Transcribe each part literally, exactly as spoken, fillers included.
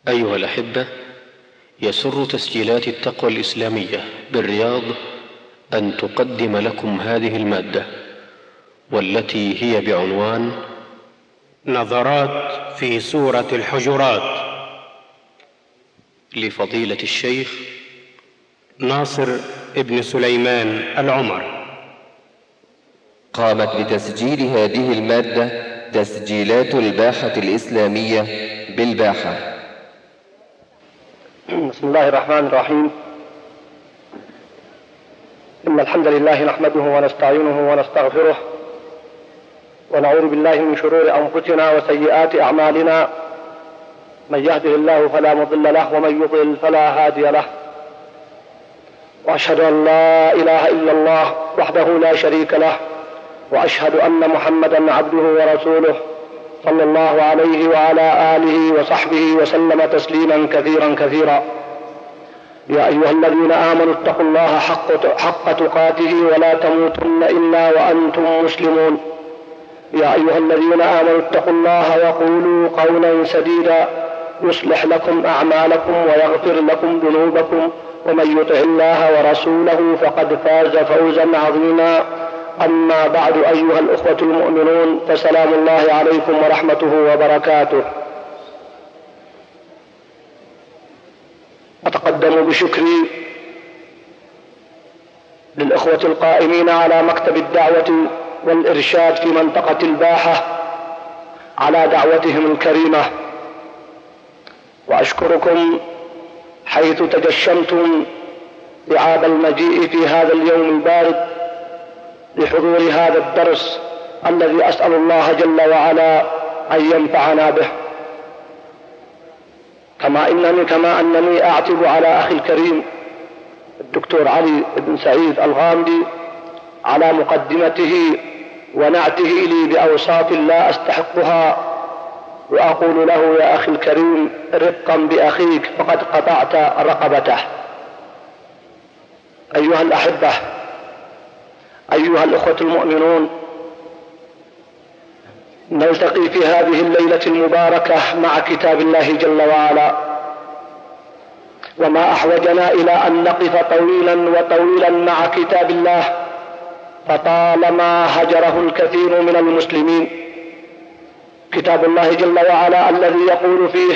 أيها الأحبة، يسر تسجيلات التقوى الإسلامية بالرياض أن تقدم لكم هذه المادة، والتي هي بعنوان نظرات في سورة الحجرات، لفضيلة الشيخ ناصر ابن سليمان العمر. قامت بتسجيل هذه المادة تسجيلات الباحة الإسلامية بالباحة. بسم الله الرحمن الرحيم. إن الحمد لله نحمده ونستعينه ونستغفره، ونعوذ بالله من شرور أنفسنا وسيئات أعمالنا. من يهده الله فلا مضل له، ومن يضلل فلا هادي له. وأشهد أن لا إله إلا الله وحده لا شريك له، وأشهد أن محمدا عبده ورسوله صلى الله عليه وعلى آله وصحبه وسلم تسليما كثيرا كثيرا. يا أيها الذين آمنوا اتقوا الله حق, حق تقاته ولا تموتن إلا وأنتم مسلمون. يا أيها الذين آمنوا اتقوا الله وقولوا قولا سديدا يصلح لكم أعمالكم ويغفر لكم ذنوبكم، ومن يطع الله ورسوله فقد فاز فوزا عظيما. أما بعد، أيها الأخوة المؤمنون، فسلام الله عليكم ورحمته وبركاته. أتقدم بشكري للإخوة القائمين على مكتب الدعوة والإرشاد في منطقة الباحة على دعوتهم الكريمة، وأشكركم حيث تجشمتم لعاب المجيء في هذا اليوم البارد لحضور هذا الدرس الذي أسأل الله جل وعلا أن ينفعنا به. كما إنني كما أنني أعتب على أخي الكريم الدكتور علي بن سعيد الغامدي على مقدمته ونعته لي بأوصاف لا أستحقها، وأقول له: يا أخي الكريم، رفقا بأخيك فقد قطعت رقبته. أيها الأحبة، أيها الأخوة المؤمنون، نلتقي في هذه الليلة المباركة مع كتاب الله جل وعلا، وما أحوجنا إلى أن نقف طويلا وطويلا مع كتاب الله، فطالما هجره الكثير من المسلمين. كتاب الله جل وعلا الذي يقول فيه: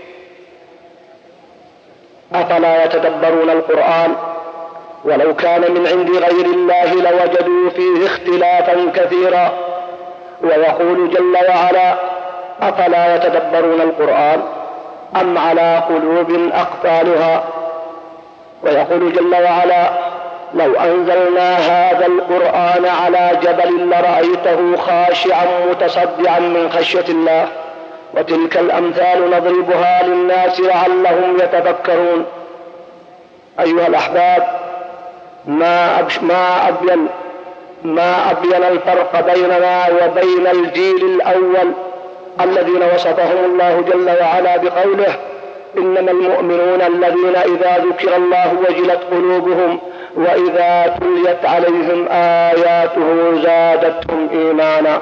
أفلا يتدبرون القرآن ولو كان من عند غير الله لوجدوا فيه اختلافا كثيرا. ويقول جل وعلا: أفلا يتدبرون القرآن أم على قلوب أقفالها. ويقول جل وعلا: لو أنزلنا هذا القرآن على جبل لرأيته خاشعا متصدعا من خشية الله. وتلك الأمثال نضربها للناس لعلهم يتفكرون. أيها الأحباب، ما أبش ما أبين ما أبين الفرق بيننا وبين الجيل الأول الذين وصفهم الله جل وعلا بقوله: إنما المؤمنون الذين إذا ذكر الله وجلت قلوبهم وإذا تليت عليهم آياته زادتهم إيمانا.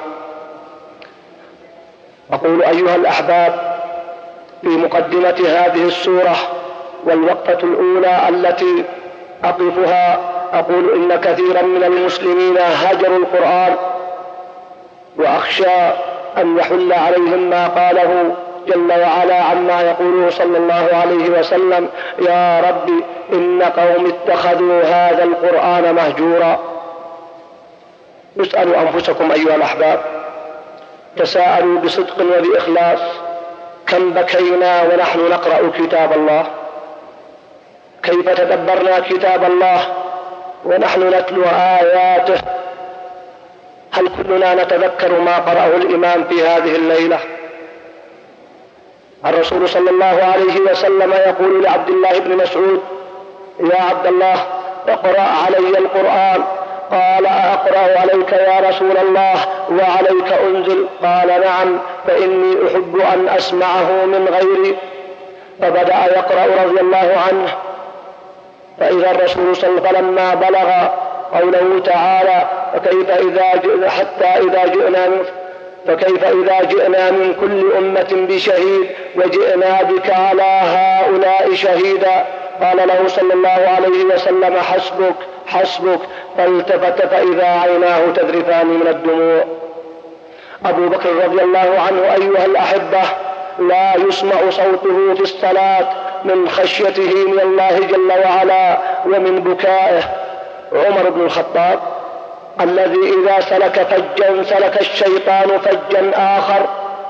أقول أيها الأحباب في مقدمة هذه السورة والوقفة الأولى التي أقفها، أقول إن كثيرا من المسلمين هجروا القرآن، وأخشى أن يحل عليهم ما قاله جل وعلا عما يقوله صلى الله عليه وسلم: يا رب إن قوم اتخذوا هذا القرآن مهجورا. اسألوا أنفسكم أيها الأحباب، تساءلوا بصدق وبإخلاص: كم بكينا ونحن نقرأ كتاب الله؟ كيف تدبرنا كتاب الله ونحن نتلو آياته؟ هل كلنا نتذكر ما قرأه الإمام في هذه الليلة؟ الرسول صلى الله عليه وسلم يقول لعبد الله بن مسعود: يا عبد الله، اقرأ علي القرآن. قال: أقرأ عليك يا رسول الله وعليك أنزل؟ قال: نعم، فإني أحب أن أسمعه من غيري. فبدأ يقرأ رضي الله عنه، فإذا الرسول صلى الله عليه وسلم فلما بلغ قوله تعالى: فكيف إذا جئنا حتى إذا جئنا من فكيف إذا جئنا من كل أمة بشهيد وجئنا بك على هؤلاء شهيدا. قال له صلى الله عليه وسلم حسبك حسبك، فالتفت فإذا عيناه تذرفان من الدموع. أبو بكر رضي الله عنه أيها الأحبة لا يسمع صوته في الصلاة من خشيته من الله جل وعلا ومن بكائه. عمر بن الخطاب الذي إذا سلك فجا سلك الشيطان فجا آخر.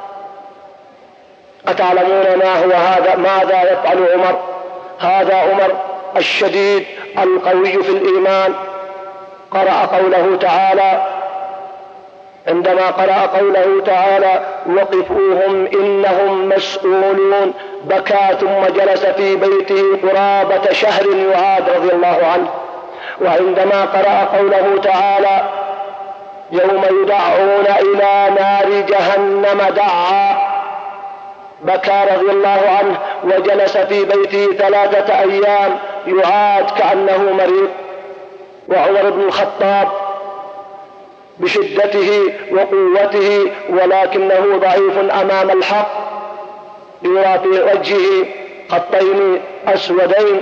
أتعلمون ما هو هذا؟ ماذا يفعل عمر؟ هذا عمر الشديد القوي في الإيمان قرأ قوله تعالى، عندما قرأ قوله تعالى وقفوهم إنهم مسؤولون، بكى ثم جلس في بيته قرابة شهر يعاد رضي الله عنه. وعندما قرأ قوله تعالى يوم يدعون إلى نار جهنم دعا، بكى رضي الله عنه وجلس في بيته ثلاثة أيام يعاد كأنه مريض. وعمر بن الخطاب بشدته وقوته ولكنه ضعيف أمام الحق، يرى في وجهه خطين أسودين.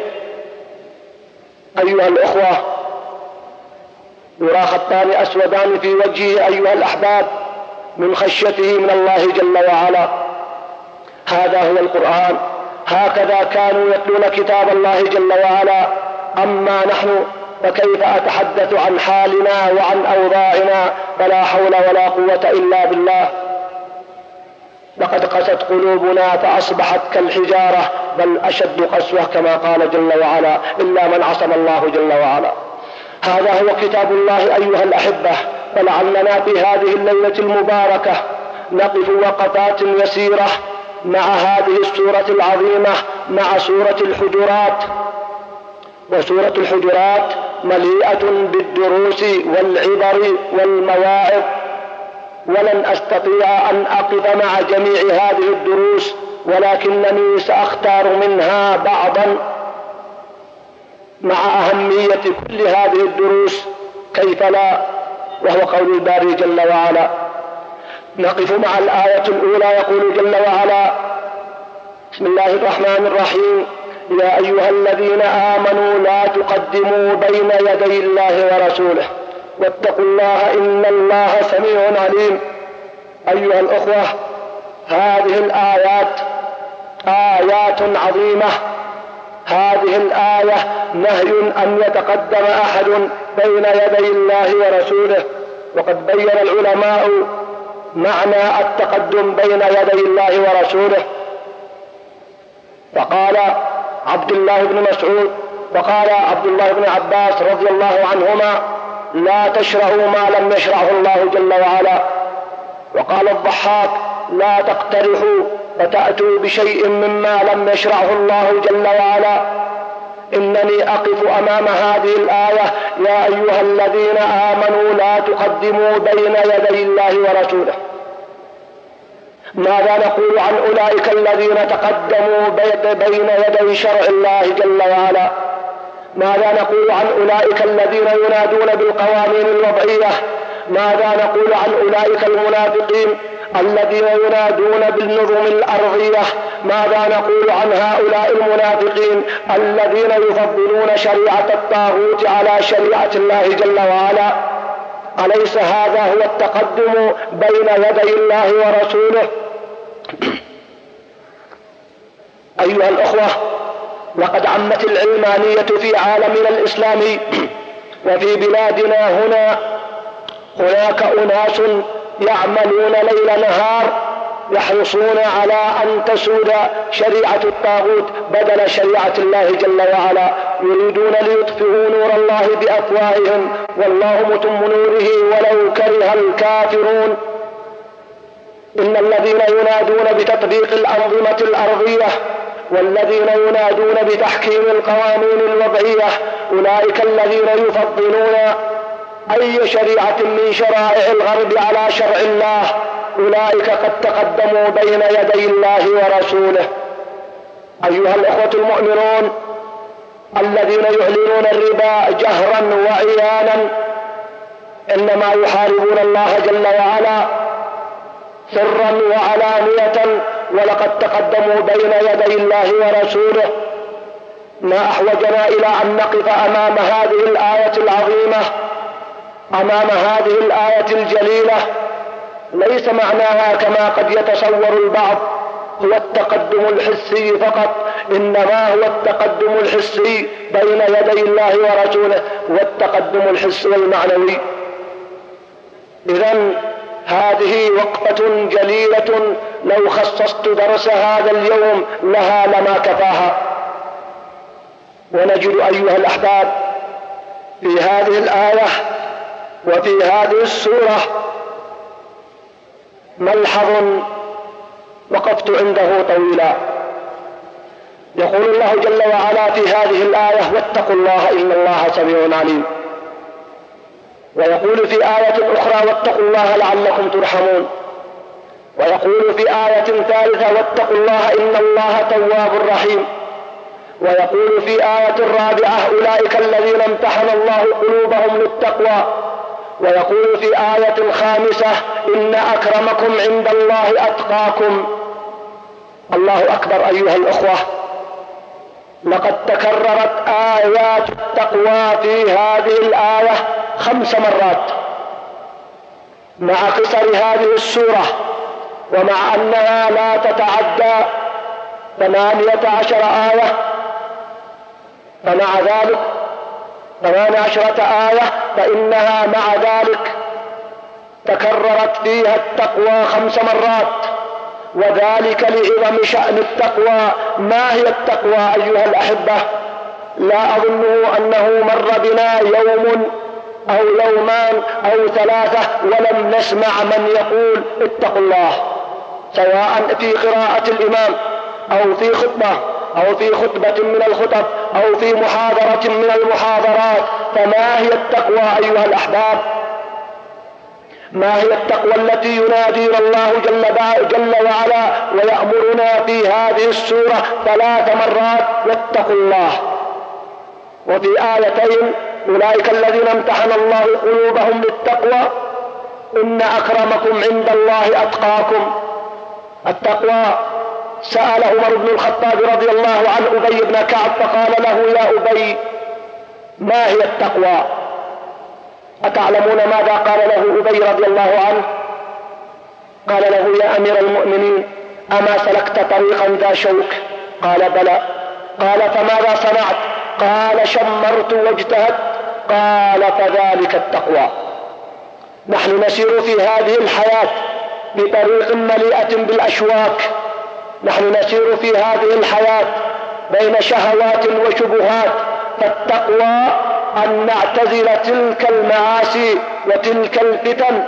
أيها الأخوة يرى خطان أسودان في وجهه أيها الأحباب من خشيته من الله جل وعلا. هذا هو القرآن، هكذا كانوا يتلون كتاب الله جل وعلا. أما نحن فكيف أتحدث عن حالنا وعن أوضاعنا؟ فلا حول ولا قوة إلا بالله. لقد قست قلوبنا فأصبحت كالحجارة بل أشد قسوة كما قال جل وعلا إلا من عصم الله جل وعلا. هذا هو كتاب الله أيها الأحبة. فلعلنا في هذه الليلة المباركة نقف وقفات يسيرة مع هذه السورة العظيمة، مع سورة الحجرات. وسورة الحجرات مليئة بالدروس والعبر والمواعظ، ولن أستطيع أن أقف مع جميع هذه الدروس، ولكنني سأختار منها بعضا مع أهمية كل هذه الدروس، كيف لا، وهو قول الباري جل وعلا. نقف مع الآية الأولى، يقول جل وعلا بسم الله الرحمن الرحيم يا أيها الذين آمنوا لا تقدموا بين يدي الله ورسوله واتقوا الله إن الله سميع عليم. أيها الأخوة هذه الآيات آيات عظيمة. هذه الآية نهي أن يتقدم أحد بين يدي الله ورسوله، وقد بين العلماء معنى التقدم بين يدي الله ورسوله. فقال عبد الله بن مسعود وقال عبد الله بن عباس رضي الله عنهما لا تشرعوا ما لم يشرعه الله جل وعلا. وقال الضحاك لا تقترحوا فتأتوا بشيء مما لم يشرعه الله جل وعلا. إنني أقف أمام هذه الآية يا أيها الذين آمنوا لا تقدموا بين يدي الله ورسوله. ماذا نقول عن أولئك الذين تقدموا بين يدي شرع الله جل وعلا؟ ماذا نقول عن أولئك الذين ينادون بالقوانين الوضعية؟ ماذا نقول عن أولئك المنافقين الذين ينادون بالنظم الأرضية؟ ماذا نقول عن هؤلاء المنافقين الذين يفضلون شريعة الطاغوت على شريعة الله جل وعلا؟ أليس هذا هو التقدم بين يدي الله ورسوله؟ أيها الأخوة لقد عمت العلمانية في عالمنا الإسلامي وفي بلادنا هنا. هناك أناس يعملون ليل نهار يحرصون على أن تسود شريعة الطاغوت بدل شريعة الله جل وعلا، يريدون ليطفئوا نور الله بأفواههم والله متم نوره ولو كره الكافرون. إن الذين ينادون بتطبيق الأنظمة الأرضية والذين ينادون بتحكيم القوانين الوضعية أولئك الذين يفضلون أي شريعة من شرائع الغرب على شرع الله، أولئك قد تقدموا بين يدي الله ورسوله. أيها الأخوة المؤمنون الذين يعلنون الربا جهرا وعيانا إنما يحاربون الله جل وعلا سرا وعلانية ولقد تقدموا بين يدي الله ورسوله. ما أحوجنا إلى أن نقف أمام هذه الآية العظيمة، أمام هذه الآية الجليلة. ليس معناها كما قد يتصور البعض هو التقدم الحسي فقط، إنما هو التقدم الحسي بين يدي الله ورسوله والتقدم الحسي المعنوي. إذن هذه وقفة جليلة لو خصصت درس هذا اليوم لها لما كفاها. ونجد أيها الأحباب في هذه الآية وفي هذه السورة ملحظ وقفت عنده طويلا. يقول الله جل وعلا في هذه الآية: واتقوا الله إن الله سميع عليم. ويقول في آية أخرى: واتقوا الله لعلكم ترحمون. ويقول في آية ثالثة: واتقوا الله إن الله تواب رحيم. ويقول في آية رابعة: أولئك الذين امتحن الله قلوبهم للتقوى. ويقول في آية خامسة: إن أكرمكم عند الله أتقاكم. الله أكبر أيها الأخوة، لقد تكررت آيات التقوى في هذه الآية خمس مرات مع قصر هذه السورة، ومع أنها لا تتعدى ثمانية عشر آية، فمع ذلك ثمان عشرة آية، فإنها مع ذلك تكررت فيها التقوى خمس مرات، وذلك لعظم شأن التقوى. ما هي التقوى أيها الأحبة؟ لا أظنه أنه مر بنا يوم أو يومان أو ثلاثة ولم نسمع من يقول اتقوا الله، سواء في قراءة الإمام أو في خطبة أو في خطبة من الخطب أو في محاضرة من المحاضرات. فما هي التقوى أيها الأحباب؟ ما هي التقوى التي ينادينا الله جل, جل وعلا ويأمرنا في هذه السورة ثلاث مرات: واتقوا الله. وفي آيتين: أولئك الذين امتحن الله قلوبهم للتقوى، إن أكرمكم عند الله أتقاكم. التقوى سأل عمر بن الخطاب رضي الله عن أبي بن كعب فقال له: يا أبي، ما هي التقوى؟ أتعلمون ماذا قال له أبي رضي الله عنه؟ قال له: يا أمير المؤمنين، أما سلكت طريقا ذا شوك؟ قال: بلى. قال: فماذا صنعت؟ قال: شمرت واجتهدت. قال: فذلك التقوى. نحن نسير في هذه الحياة بطريق مليئة بالأشواك، نحن نسير في هذه الحياة بين شهوات وشبهات، فالتقوى أن نعتزل تلك المعاصي وتلك الفتن.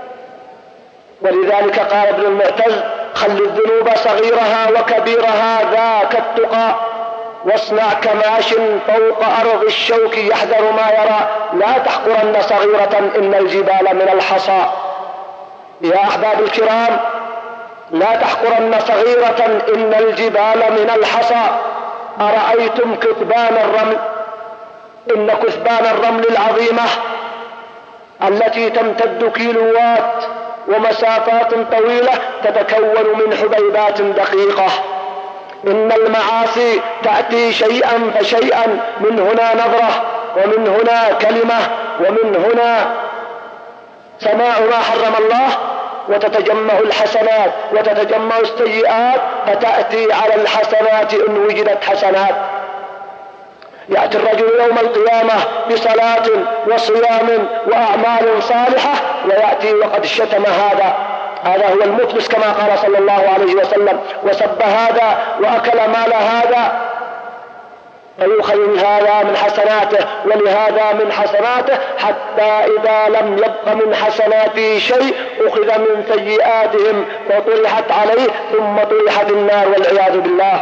ولذلك قال ابن المعتز: خل الذنوب صغيرها وكبيرها ذاك التقى، واصنع كماش فوق أرض الشوك يحذر ما يرى، لا تحقرن صغيرة إن الجبال من الحصى. يا أحباب الكرام، لا تحقرن صغيرة إن الجبال من الحصى. أرأيتم كثبان الرمل؟ إن كثبان الرمل العظيمة التي تمتد كيلوات ومسافات طويلة تتكون من حبيبات دقيقة. إن المعاصي تأتي شيئا فشيئا، من هنا نظرة، ومن هنا كلمة، ومن هنا سماع ما حرم الله، وتتجمع الحسنات وتتجمع السيئات، فتأتي على الحسنات إن وجدت حسنات. يأتي الرجل يوم القيامة بصلاة وصيام وأعمال صالحة، ويأتي وقد شتم هذا، هذا هو المفلس كما قال صلى الله عليه وسلم، وسب هذا وأكل مال هذا، فيؤخذ من هذا من حسناته ولهذا من حسناته، حتى إذا لم يبق من حسناته شيء أخذ من سيئاتهم فطرحت عليه ثم طرحت النار والعياذ بالله.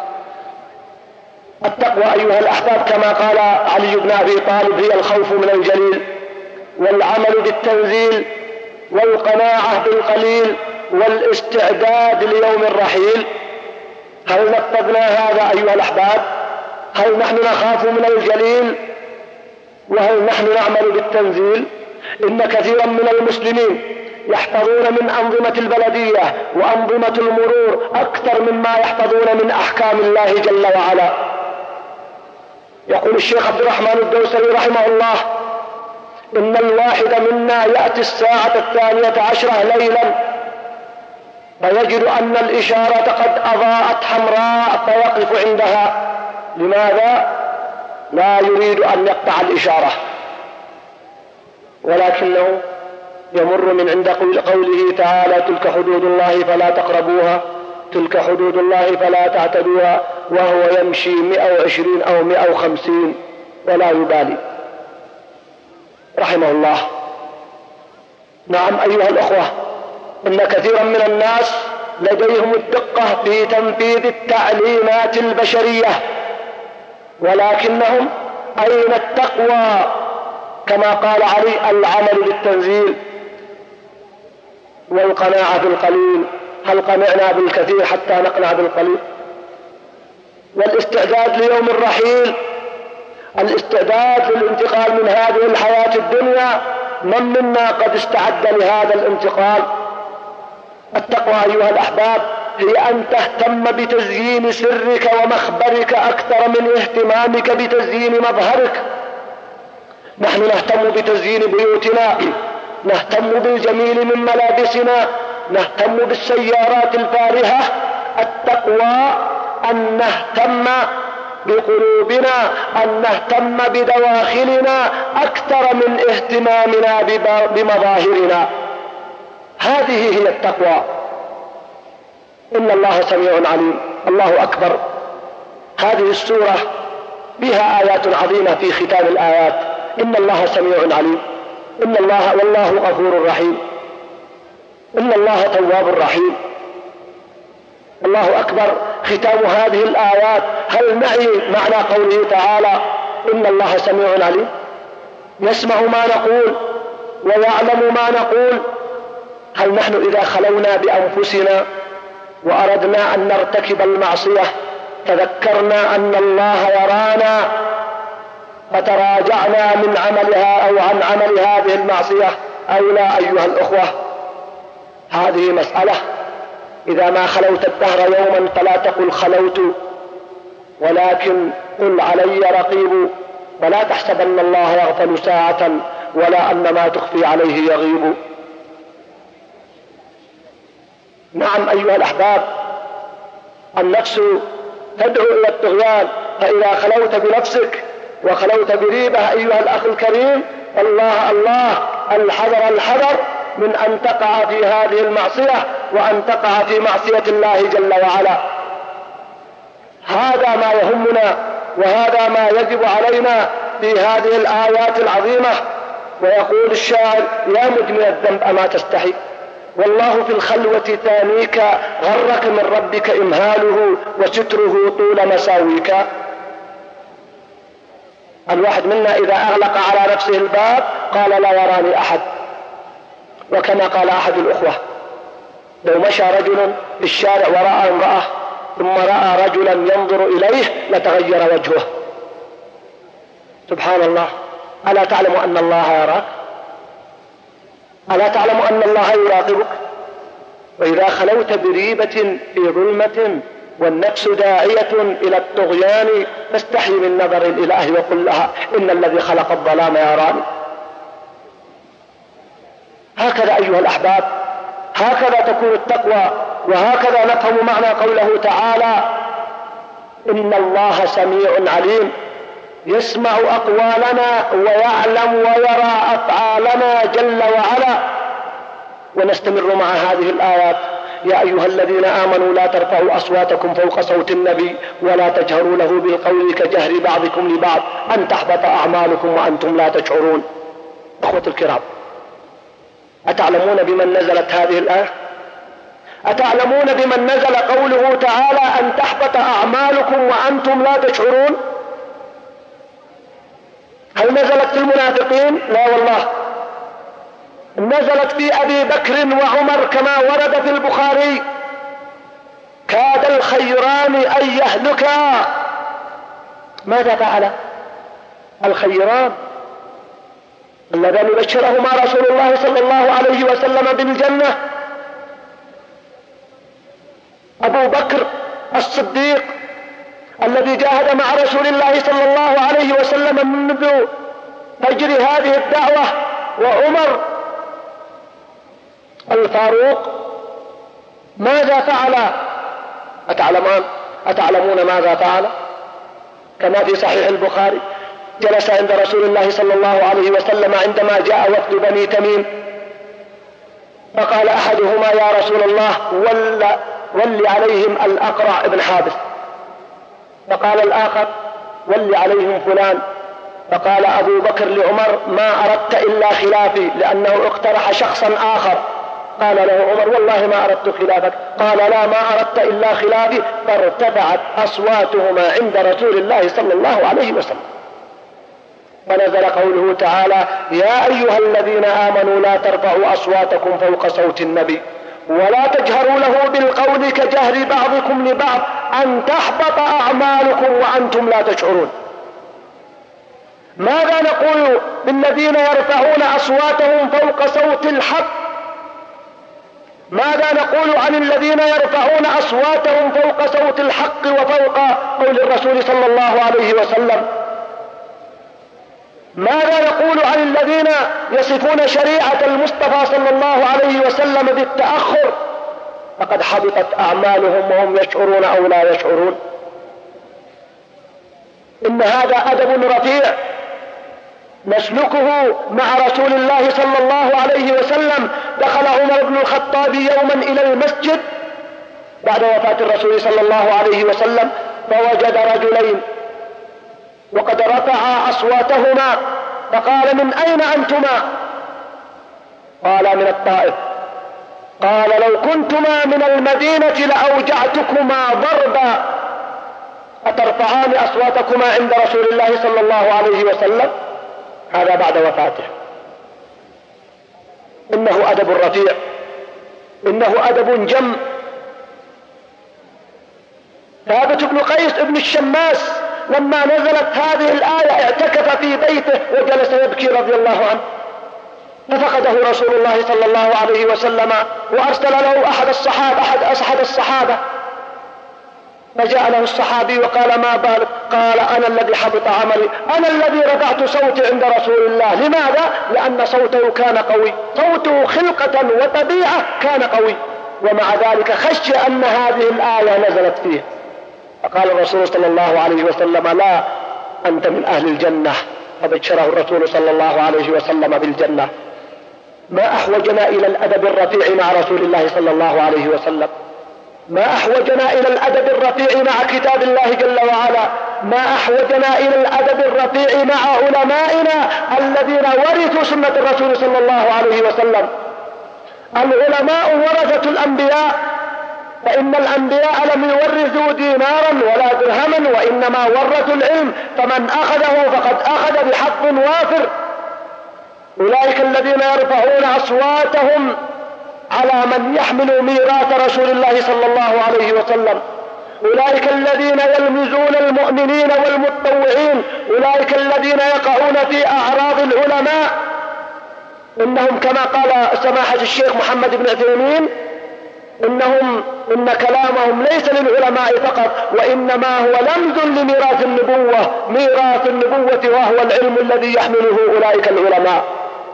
التقوى أيها الأحباب كما قال علي بن أبي طالب هي الخوف من الجليل، والعمل بالتنزيل، والقناعة بالقليل، والاستعداد ليوم الرحيل. هل نفذنا هذا أيها الأحباب؟ هل نحن نخاف من الجليل؟ وهل نحن نعمل بالتنزيل؟ إن كثيرا من المسلمين يحفظون من أنظمة البلدية وأنظمة المرور أكثر مما يحفظون من أحكام الله جل وعلا. يقول الشيخ عبد الرحمن الدوسري رحمه الله: إن الواحد منا يأتي الساعة الثانية عشرة ليلا فيجد أن الإشارة قد أضاءت حمراء فيقف عندها. لماذا؟ لا يريد أن يقطع الإشارة، ولكنه يمر من عند قوله تعالى: تلك حدود الله فلا تقربوها، تلك حدود الله فلا تعتدوها، وهو يمشي مئة وعشرين أو مئة وخمسين ولا يبالي رحمه الله. نعم أيها الأخوة، إن كثيرا من الناس لديهم الدقة في تنفيذ التعليمات البشرية، ولكنهم أين التقوى؟ كما قال علي: العمل بالتنزيل والقناعة بالقليل. هل قنعنا بالكثير حتى نقنع بالقليل؟ والاستعداد ليوم الرحيل، الاستعداد للانتقال من هذه الحياة الدنيا، من منا قد استعد لهذا الانتقال؟ التقوى أيها الأحباب هي أن تهتم بتزيين سرك ومخبرك أكثر من اهتمامك بتزيين مظهرك. نحن نهتم بتزيين بيوتنا، نهتم بالجميل من ملابسنا، نهتم بالسيارات الفارهة. التقوى أن نهتم بقلوبنا، أن نهتم بدواخلنا أكثر من اهتمامنا بمظاهرنا. هذه هي التقوى. إن الله سميع عليم. الله أكبر. هذه السورة بها آيات عظيمة في ختام الآيات. إن الله سميع عليم، إن الله والله غفور رحيم، إن الله تواب رحيم. الله أكبر. ختام هذه الآيات هل نعي معنى قوله تعالى: إن الله سميع عليم؟ يسمع ما نقول ويعلم ما نقول. هل نحن إذا خلونا بأنفسنا وأردنا أن نرتكب المعصية تذكرنا أن الله يرانا فتراجعنا من عملها أو عن عمل هذه المعصية أو لا؟ أيها الأخوة، هذه مسألة. إذا ما خلوت الدهر يوما فلا تقل خلوت، ولكن قل علي رقيب، ولا تحسبن الله يغفل ساعة ولا أن ما تخفي عليه يغيب. نعم أيها الأحباب، النفس تدعو إلى الطغيان، فإذا خلوت بنفسك وخلوت بريبة أيها الأخ الكريم، الله الله الحذر الحذر من أن تقع في هذه المعصية وأن تقع في معصية الله جل وعلا. هذا ما يهمنا وهذا ما يجب علينا في هذه الآيات العظيمة. ويقول الشاعر: يا مدمن الذنب أما تستحي، والله في الخلوة ثانيك، غرك من ربك إمهاله وستره طول مساويك. الواحد منا إذا أغلق على نفسه الباب قال: لا يراني أحد. وكما قال أحد الأخوة: لو مشى رجل في الشارع ورأى امرأة ثم رأى رجلا ينظر إليه لتغير وجهه. سبحان الله. ألا تعلم أن الله يراك؟ ألا تعلم أن الله يراقبك؟ وإذا خلوت بريبة في ظلمة والنفس داعية إلى الطغيان فاستحي من نظر الإله وقل لها: إن الذي خلق الظلام يراني. هكذا أيها الأحباب، هكذا تكون التقوى، وهكذا نفهم معنى قوله تعالى: إن الله سميع عليم، يسمع أقوالنا ويعلم ويرى أفعالنا جل وعلا. ونستمر مع هذه الآيات: يا أيها الذين آمنوا لا ترفعوا أصواتكم فوق صوت النبي ولا تجهروا له بالقول كجهر بعضكم لبعض أن تحبط أعمالكم وأنتم لا تشعرون. أخوة الكرام، أتعلمون بمن نزلت هذه الآية؟ أتعلمون بمن نزل قوله تعالى أن تحبط أعمالكم وأنتم لا تشعرون؟ هل نزلت في المنافقين؟ لا والله، نزلت في أبي بكر وعمر كما ورد في البخاري: كاد الخيران أن يهلكا. ماذا فعل الخيران؟ اللذان يبشرهما رسول الله صلى الله عليه وسلم بالجنة أبو بكر الصديق الذي جاهد مع رسول الله صلى الله عليه وسلم منذ فجر هذه الدعوة، وعمر الفاروق ماذا فعل؟ أتعلمون أتعلمون ماذا فعل؟ كما في صحيح البخاري، جلس عند رسول الله صلى الله عليه وسلم عندما جاء وفد بني تميم، فقال أحدهما يا رسول الله ول, ول عليهم الأقرع بن حابس، فقال الآخر ول عليهم فلان، فقال أبو بكر لعمر ما أردت إلا خلافي، لأنه اقترح شخصا آخر. قال له عمر والله ما أردت خلافك، قال لا ما أردت إلا خلافي، فارتفعت أصواتهما عند رسول الله صلى الله عليه وسلم، فنزل قوله تعالى يا أيها الذين آمنوا لا ترفعوا أصواتكم فوق صوت النبي ولا تجهروا له بالقول كجهر بعضكم لبعض أن تحبط أعمالكم وأنتم لا تشعرون. ماذا نقول بالذين يرفعون أصواتهم فوق صوت الحق؟ ماذا نقول عن الذين يرفعون أصواتهم فوق صوت الحق وفوق قول الرسول صلى الله عليه وسلم؟ ماذا نقول عن الذين يصفون شريعة المصطفى صلى الله عليه وسلم بالتأخر؟ فقد حبطت أعمالهم وهم يشعرون أو لا يشعرون. إن هذا أدب رفيع نسلكه مع رسول الله صلى الله عليه وسلم. دخل عمر بن الخطاب يوما إلى المسجد بعد وفاة الرسول صلى الله عليه وسلم، فوجد رجلين وقد رفعا أصواتهما، فقال من أين أنتما؟ قال من الطائف. قال لو كنتما من المدينة لأوجعتكما ضربا، أترفعان أصواتكما عند رسول الله صلى الله عليه وسلم؟ هذا بعد وفاته. إنه أدب رفيع، إنه أدب جم. ثابت بن قيس بن الشماس لما نزلت هذه الآية اعتكف في بيته وجلس يبكي رضي الله عنه، ففقده رسول الله صلى الله عليه وسلم وأرسل له أحد الصحابة أحد أحد الصحابة فجاء له الصحابي وقال ما بالك؟ قال أنا الذي حبط عملي، أنا الذي رفعت صوتي عند رسول الله. لماذا؟ لأن صوته كان قوي، صوته خلقة وطبيعة كان قوي، ومع ذلك خشي أن هذه الآية نزلت فيه، فقال الرسول صلى الله عليه وسلم لا أنت من أهل الجنة، فبشره الرسول صلى الله عليه وسلم بالجنة. ما أحوجنا إلى الأدب الرفيع مع رسول الله صلى الله عليه وسلم، ما أحوجنا إلى الأدب الرفيع مع كتاب الله جل وعلا، ما أحوجنا إلى الأدب الرفيع مع علمائنا الذين ورثوا سنة الرسول صلى الله عليه وسلم. العلماء ورثة الأنبياء، فإن الأنبياء لم يورثوا دينارا ولا درهما، وإنما ورثوا العلم، فمن أخذه فقد أخذ بحظ وافر. أولئك الذين يرفعون أصواتهم على من يحمل ميراث رسول الله صلى الله عليه وسلم، أولئك الذين يلمزون المؤمنين والمتطوعين، أولئك الذين يقعون في أعراض العلماء. إنهم كما قال سماحة الشيخ محمد بن عثيمين إنهم إن كلامهم ليس للعلماء فقط، وإنما هو لمز لميراث النبوة، ميراث النبوة وهو العلم الذي يحمله أولئك العلماء.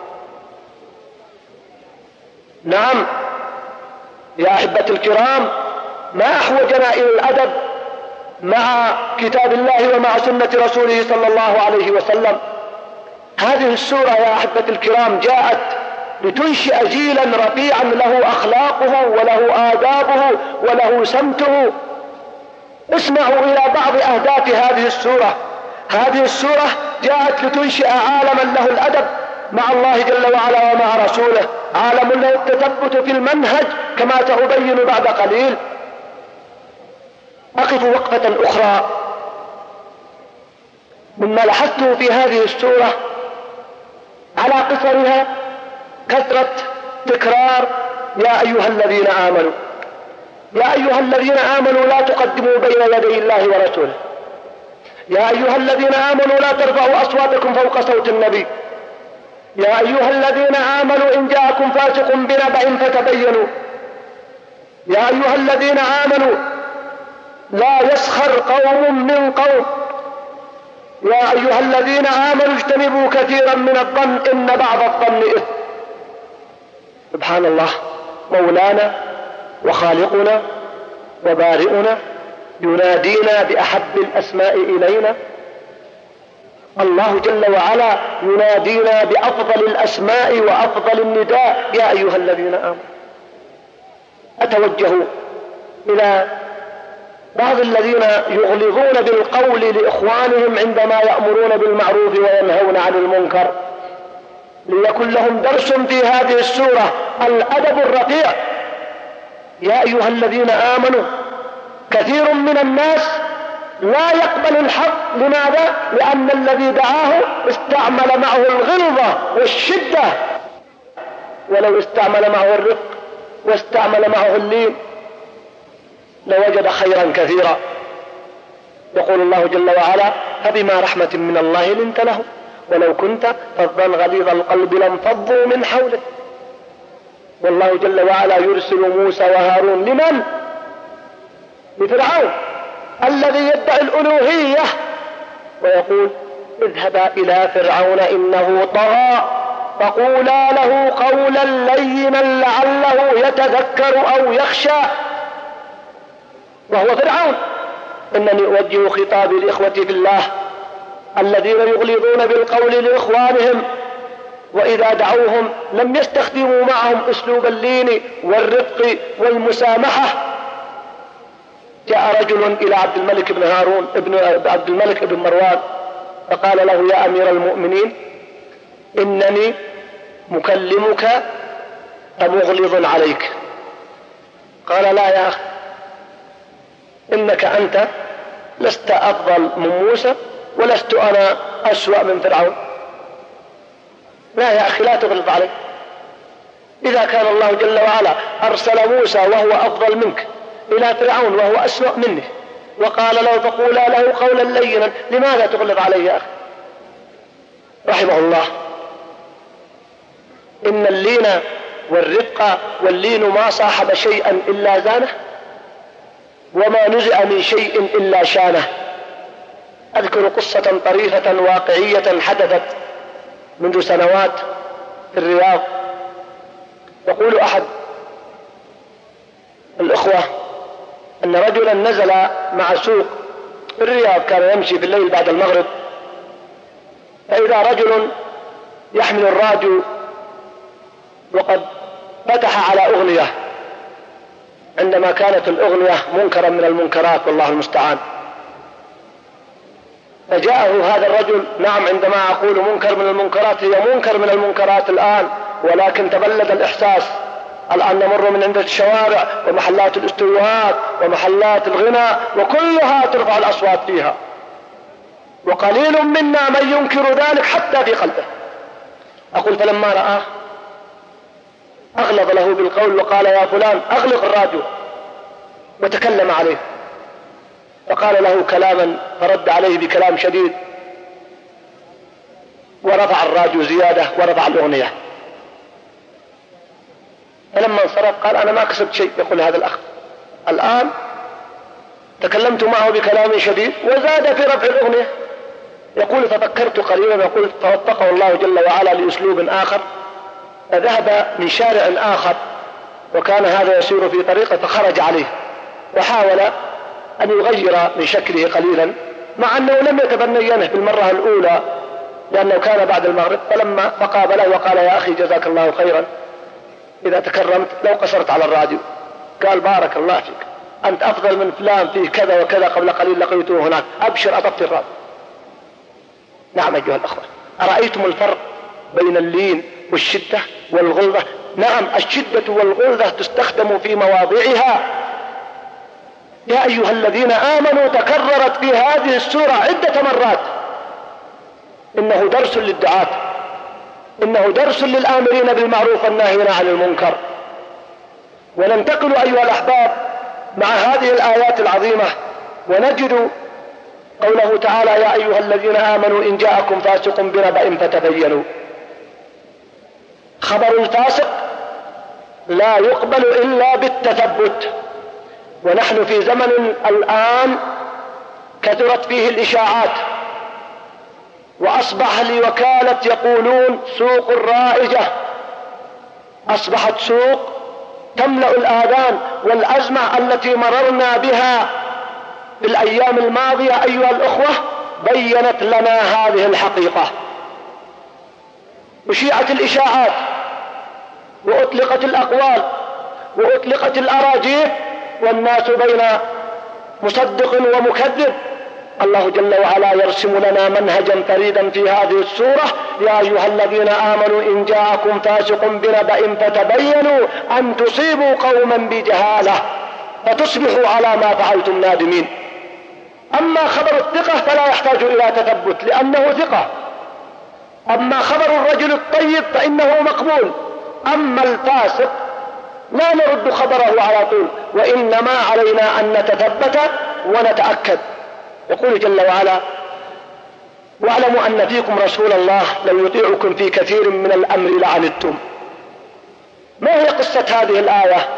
نعم يا أحبة الكرام، ما أحوجنا إلى الأدب مع كتاب الله ومع سنة رسوله صلى الله عليه وسلم. هذه السورة يا أحبة الكرام جاءت لتنشئ جيلا رفيعا له أخلاقه وله آدابه وله سمته. اسمعوا إلى بعض أهداف هذه السورة. هذه السورة جاءت لتنشئ عالما له الأدب مع الله جل وعلا ومع رسوله، عالم له التثبت في المنهج كما سأبين بعد قليل. أقف وقفة أخرى. مما لاحظته في هذه السورة على قصرها كثرة تكرار يا أيها الذين آمنوا، يا أيها الذين آمنوا لا تقدموا بين يدي الله ورسوله، يا أيها الذين آمنوا لا ترفعوا أصواتكم فوق صوت النبي، يا أيها الذين آمنوا إن جاءكم فاسق بنبأ فتبينوا. يا أيها الذين آمنوا لا يسخر قوم من قوم. يا أيها الذين آمنوا اجتنبوا كثيرا من الظن إن بعض الظن إثم. سبحان الله، مولانا وخالقنا وبارئنا ينادينا بأحب الأسماء إلينا. الله جل وعلا ينادينا بأفضل الأسماء وأفضل النداء: يا أيها الذين آمنوا. أتوجه إلى بعض الذين يغلظون بالقول لإخوانهم عندما يأمرون بالمعروف وينهون عن المنكر، ليكن لهم درس في هذه السورة الأدب الرفيع. يا أيها الذين آمنوا، كثير من الناس لا يقبل الحق. لماذا؟ لأن الذي دعاه استعمل معه الغلظة والشدة، ولو استعمل معه الرفق واستعمل معه اللين لوجد خيرا كثيرا. يقول الله جل وعلا: فبما رحمة من الله لنت لهم ولو كنت فظا غليظ القلب لانفضوا من حولك. والله جل وعلا يرسل موسى وهارون لمن؟ لفرعون الذي يدعي الألوهية، ويقول: اذهبا إلى فرعون إنه طغى فقولا له قولا لينا لعله يتذكر أو يخشى. وهو فرعون. إنني أوجه خطابي لإخوتي في الله الذين يغلظون بالقول لإخوانهم، وإذا دعوهم لم يستخدموا معهم أسلوب اللين والرفق والمسامحة. جاء رجل إلى عبد الملك بن هارون ابن عبد الملك بن مروان فقال له: يا أمير المؤمنين، إنني مكلمك فمغلظ عليك. قال: لا يا أخي، إنك أنت لست أفضل من موسى ولست أنا أسوأ من فرعون. لا يا أخي، لا تغلظ علي. إذا كان الله جل وعلا أرسل موسى وهو أفضل منك إلى فرعون وهو أسوأ منه، وقال له: فقولا له قولا لينا، لماذا تغلظ عليه يا أخي؟ رحمه الله. إن اللين والرفق واللين ما صاحب شيئا إلا زانه، وما نزع من شيء إلا شانه. أذكر قصة طريفة واقعية حدثت منذ سنوات في الرياض. يقول أحد الإخوة أن رجلا نزل مع سوق في الرياض، كان يمشي في الليل بعد المغرب، فإذا رجل يحمل الراديو وقد فتح على أغنية عندما كانت الأغنية منكرا من المنكرات والله المستعان. فجاءه هذا الرجل، نعم عندما أقول منكر من المنكرات هي منكر من المنكرات الآن، ولكن تبلد الإحساس. الآن نمر من عند الشوارع ومحلات الاستوديوهات ومحلات الغناء وكلها ترفع الأصوات فيها، وقليل منا من ينكر ذلك حتى في قلبه. أقول: فلما رآه أغلظ له بالقول وقال: يا فلان أغلق الراديو، وتكلم عليه. فقال له كلاما فرد عليه بكلام شديد، ورفع الراديو زيادة ورفع الأغنية. فلما انصرف قال: أنا ما كسبت شيء. يقول هذا الأخ: الآن تكلمت معه بكلام شديد وزاد في رفع الأغنية. يقول: ففكرت قليلا، يقول: فوفقه الله جل وعلا لأسلوب آخر، فذهب من شارع آخر وكان هذا يسير في طريقه، فخرج عليه وحاول أن يغير من شكله قليلا، مع أنه لم يتبنينه في المرة الأولى لأنه كان بعد المغرب. فلما فقابله وقال: يا أخي جزاك الله خيرا، إذا تكرمت لو قصرت على الراديو. قال: بارك الله فيك، أنت أفضل من فلان فيه كذا وكذا، قبل قليل لقيته هناك، أبشر أطفي الراديو. نعم أيها الأخوة، أرأيتم الفرق بين اللين والشدة والغلظة؟ نعم، الشدة والغلظة تستخدم في مواضعها. يا أيها الذين آمنوا تكررت في هذه السورة عدة مرات. إنه درس للدعاة، إنه درس للآمرين بالمعروف والناهين عن المنكر. وننتقل أيها الأحباب مع هذه الآيات العظيمة ونجد قوله تعالى: يا أيها الذين آمنوا إن جاءكم فاسق بنبأ فتبينوا. خبر الفاسق لا يقبل إلا بالتثبت. ونحن في زمن الآن كثرت فيه الإشاعات، وأصبح لوكالة يقولون سوق الرائجة، أصبحت سوق تملأ الآذان. والأزمة التي مررنا بها في الأيام الماضية أيها الأخوة بيّنت لنا هذه الحقيقة. أشيعت الإشاعات وأطلقت الأقوال وأطلقت الأراجيف، والناس بين مصدق ومكذب. الله جل وعلا يرسم لنا منهجا فريدا في هذه السورة: يا أيها الذين آمنوا إن جاءكم فاسق بنبأ فتبينوا أن تصيبوا قوما بجهالة فتصبحوا على ما فعلتم نادمين. أما خبر الثقة فلا يحتاج إلى تثبت لأنه ثقة. أما خبر الرجل الطيب فإنه مقبول. أما الفاسق لا نرد خبره على طول، وإنما علينا أن نتثبت ونتأكد. يقول جل وعلا: واعلموا أن فيكم رسول الله لو يطيعكم في كثير من الأمر لعنتم. ما هي قصة هذه الآية؟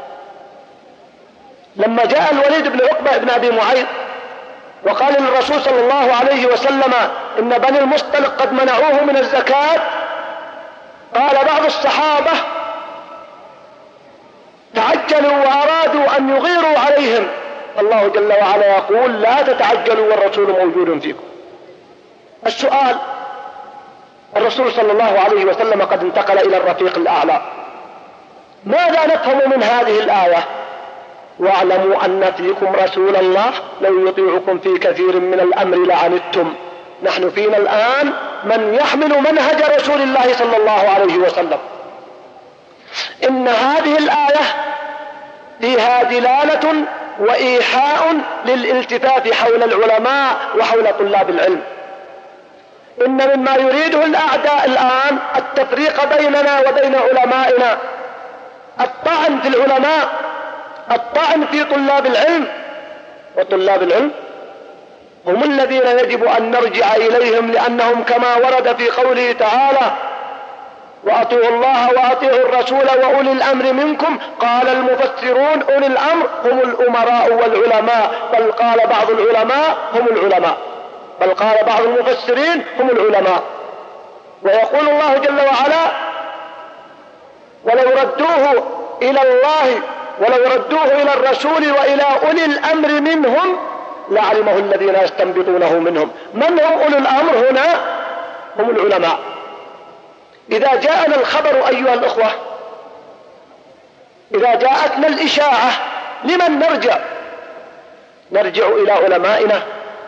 لما جاء الوليد بن عقبة بن أبي معيط وقال للرسول صلى الله عليه وسلم إن بني المصطلق قد منعوه من الزكاة، قال بعض الصحابة تعجلوا وأرادوا أن يغيروا عليهم. الله جل وعلا يقول: لا تتعجلوا والرسول موجود فيكم. السؤال: الرسول صلى الله عليه وسلم قد انتقل إلى الرفيق الأعلى، ماذا نفهم من هذه الآية؟ واعلموا أن فيكم رسول الله لو يطيعكم في كثير من الأمر لعنتم. نحن فينا الآن من يحمل منهج رسول الله صلى الله عليه وسلم. إن هذه الآية فيها دلالة وإيحاء للالتفاف حول العلماء وحول طلاب العلم. إن مما يريده الأعداء الآن التفريق بيننا وبين علمائنا، الطعن في العلماء، الطعن في طلاب العلم. وطلاب العلم هم الذين يجب أن نرجع إليهم، لأنهم كما ورد في قوله تعالى: وأطيعوا الله وأطيعوا الرسول وأولي الأمر منكم. قال المفسرون: أولي الأمر هم الأمراء والعلماء، بل قال بعض العلماء هم العلماء، بل قال بعض المفسرين هم العلماء. ويقول الله جل وعلا: ولو ردوه إلى الله ولو ردوه إلى الرسول وإلى أولي الأمر منهم لعلمه الذين يستنبطونه منهم. من هم أولي الأمر هنا؟ هم العلماء. إذا جاءنا الخبر أيها الأخوة، إذا جاءتنا الإشاعة، لمن نرجع؟ نرجع إلى علمائنا.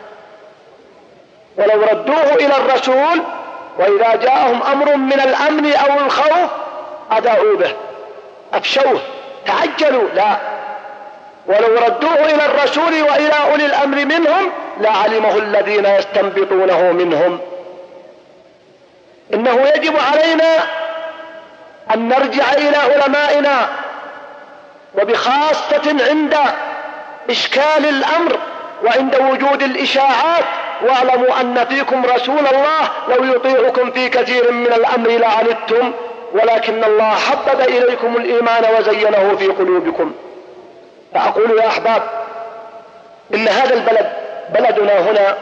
ولو ردوه إلى الرسول وإذا جاءهم أمر من الأمن أو الخوف أذاعوا به، أفشوه، تعجلوا. لا، ولو ردوه إلى الرسول وإلى أولي الأمر منهم لعلمه الذين يستنبطونه منهم. إنه يجب علينا أن نرجع إلى علمائنا، وبخاصة عند إشكال الأمر وعند وجود الإشاعات. واعلموا أن فيكم رسول الله لو يطيعكم في كثير من الأمر لعنتم ولكن الله حبب إليكم الإيمان وزينه في قلوبكم. فأقول يا أحباب، إن هذا البلد بلدنا هنا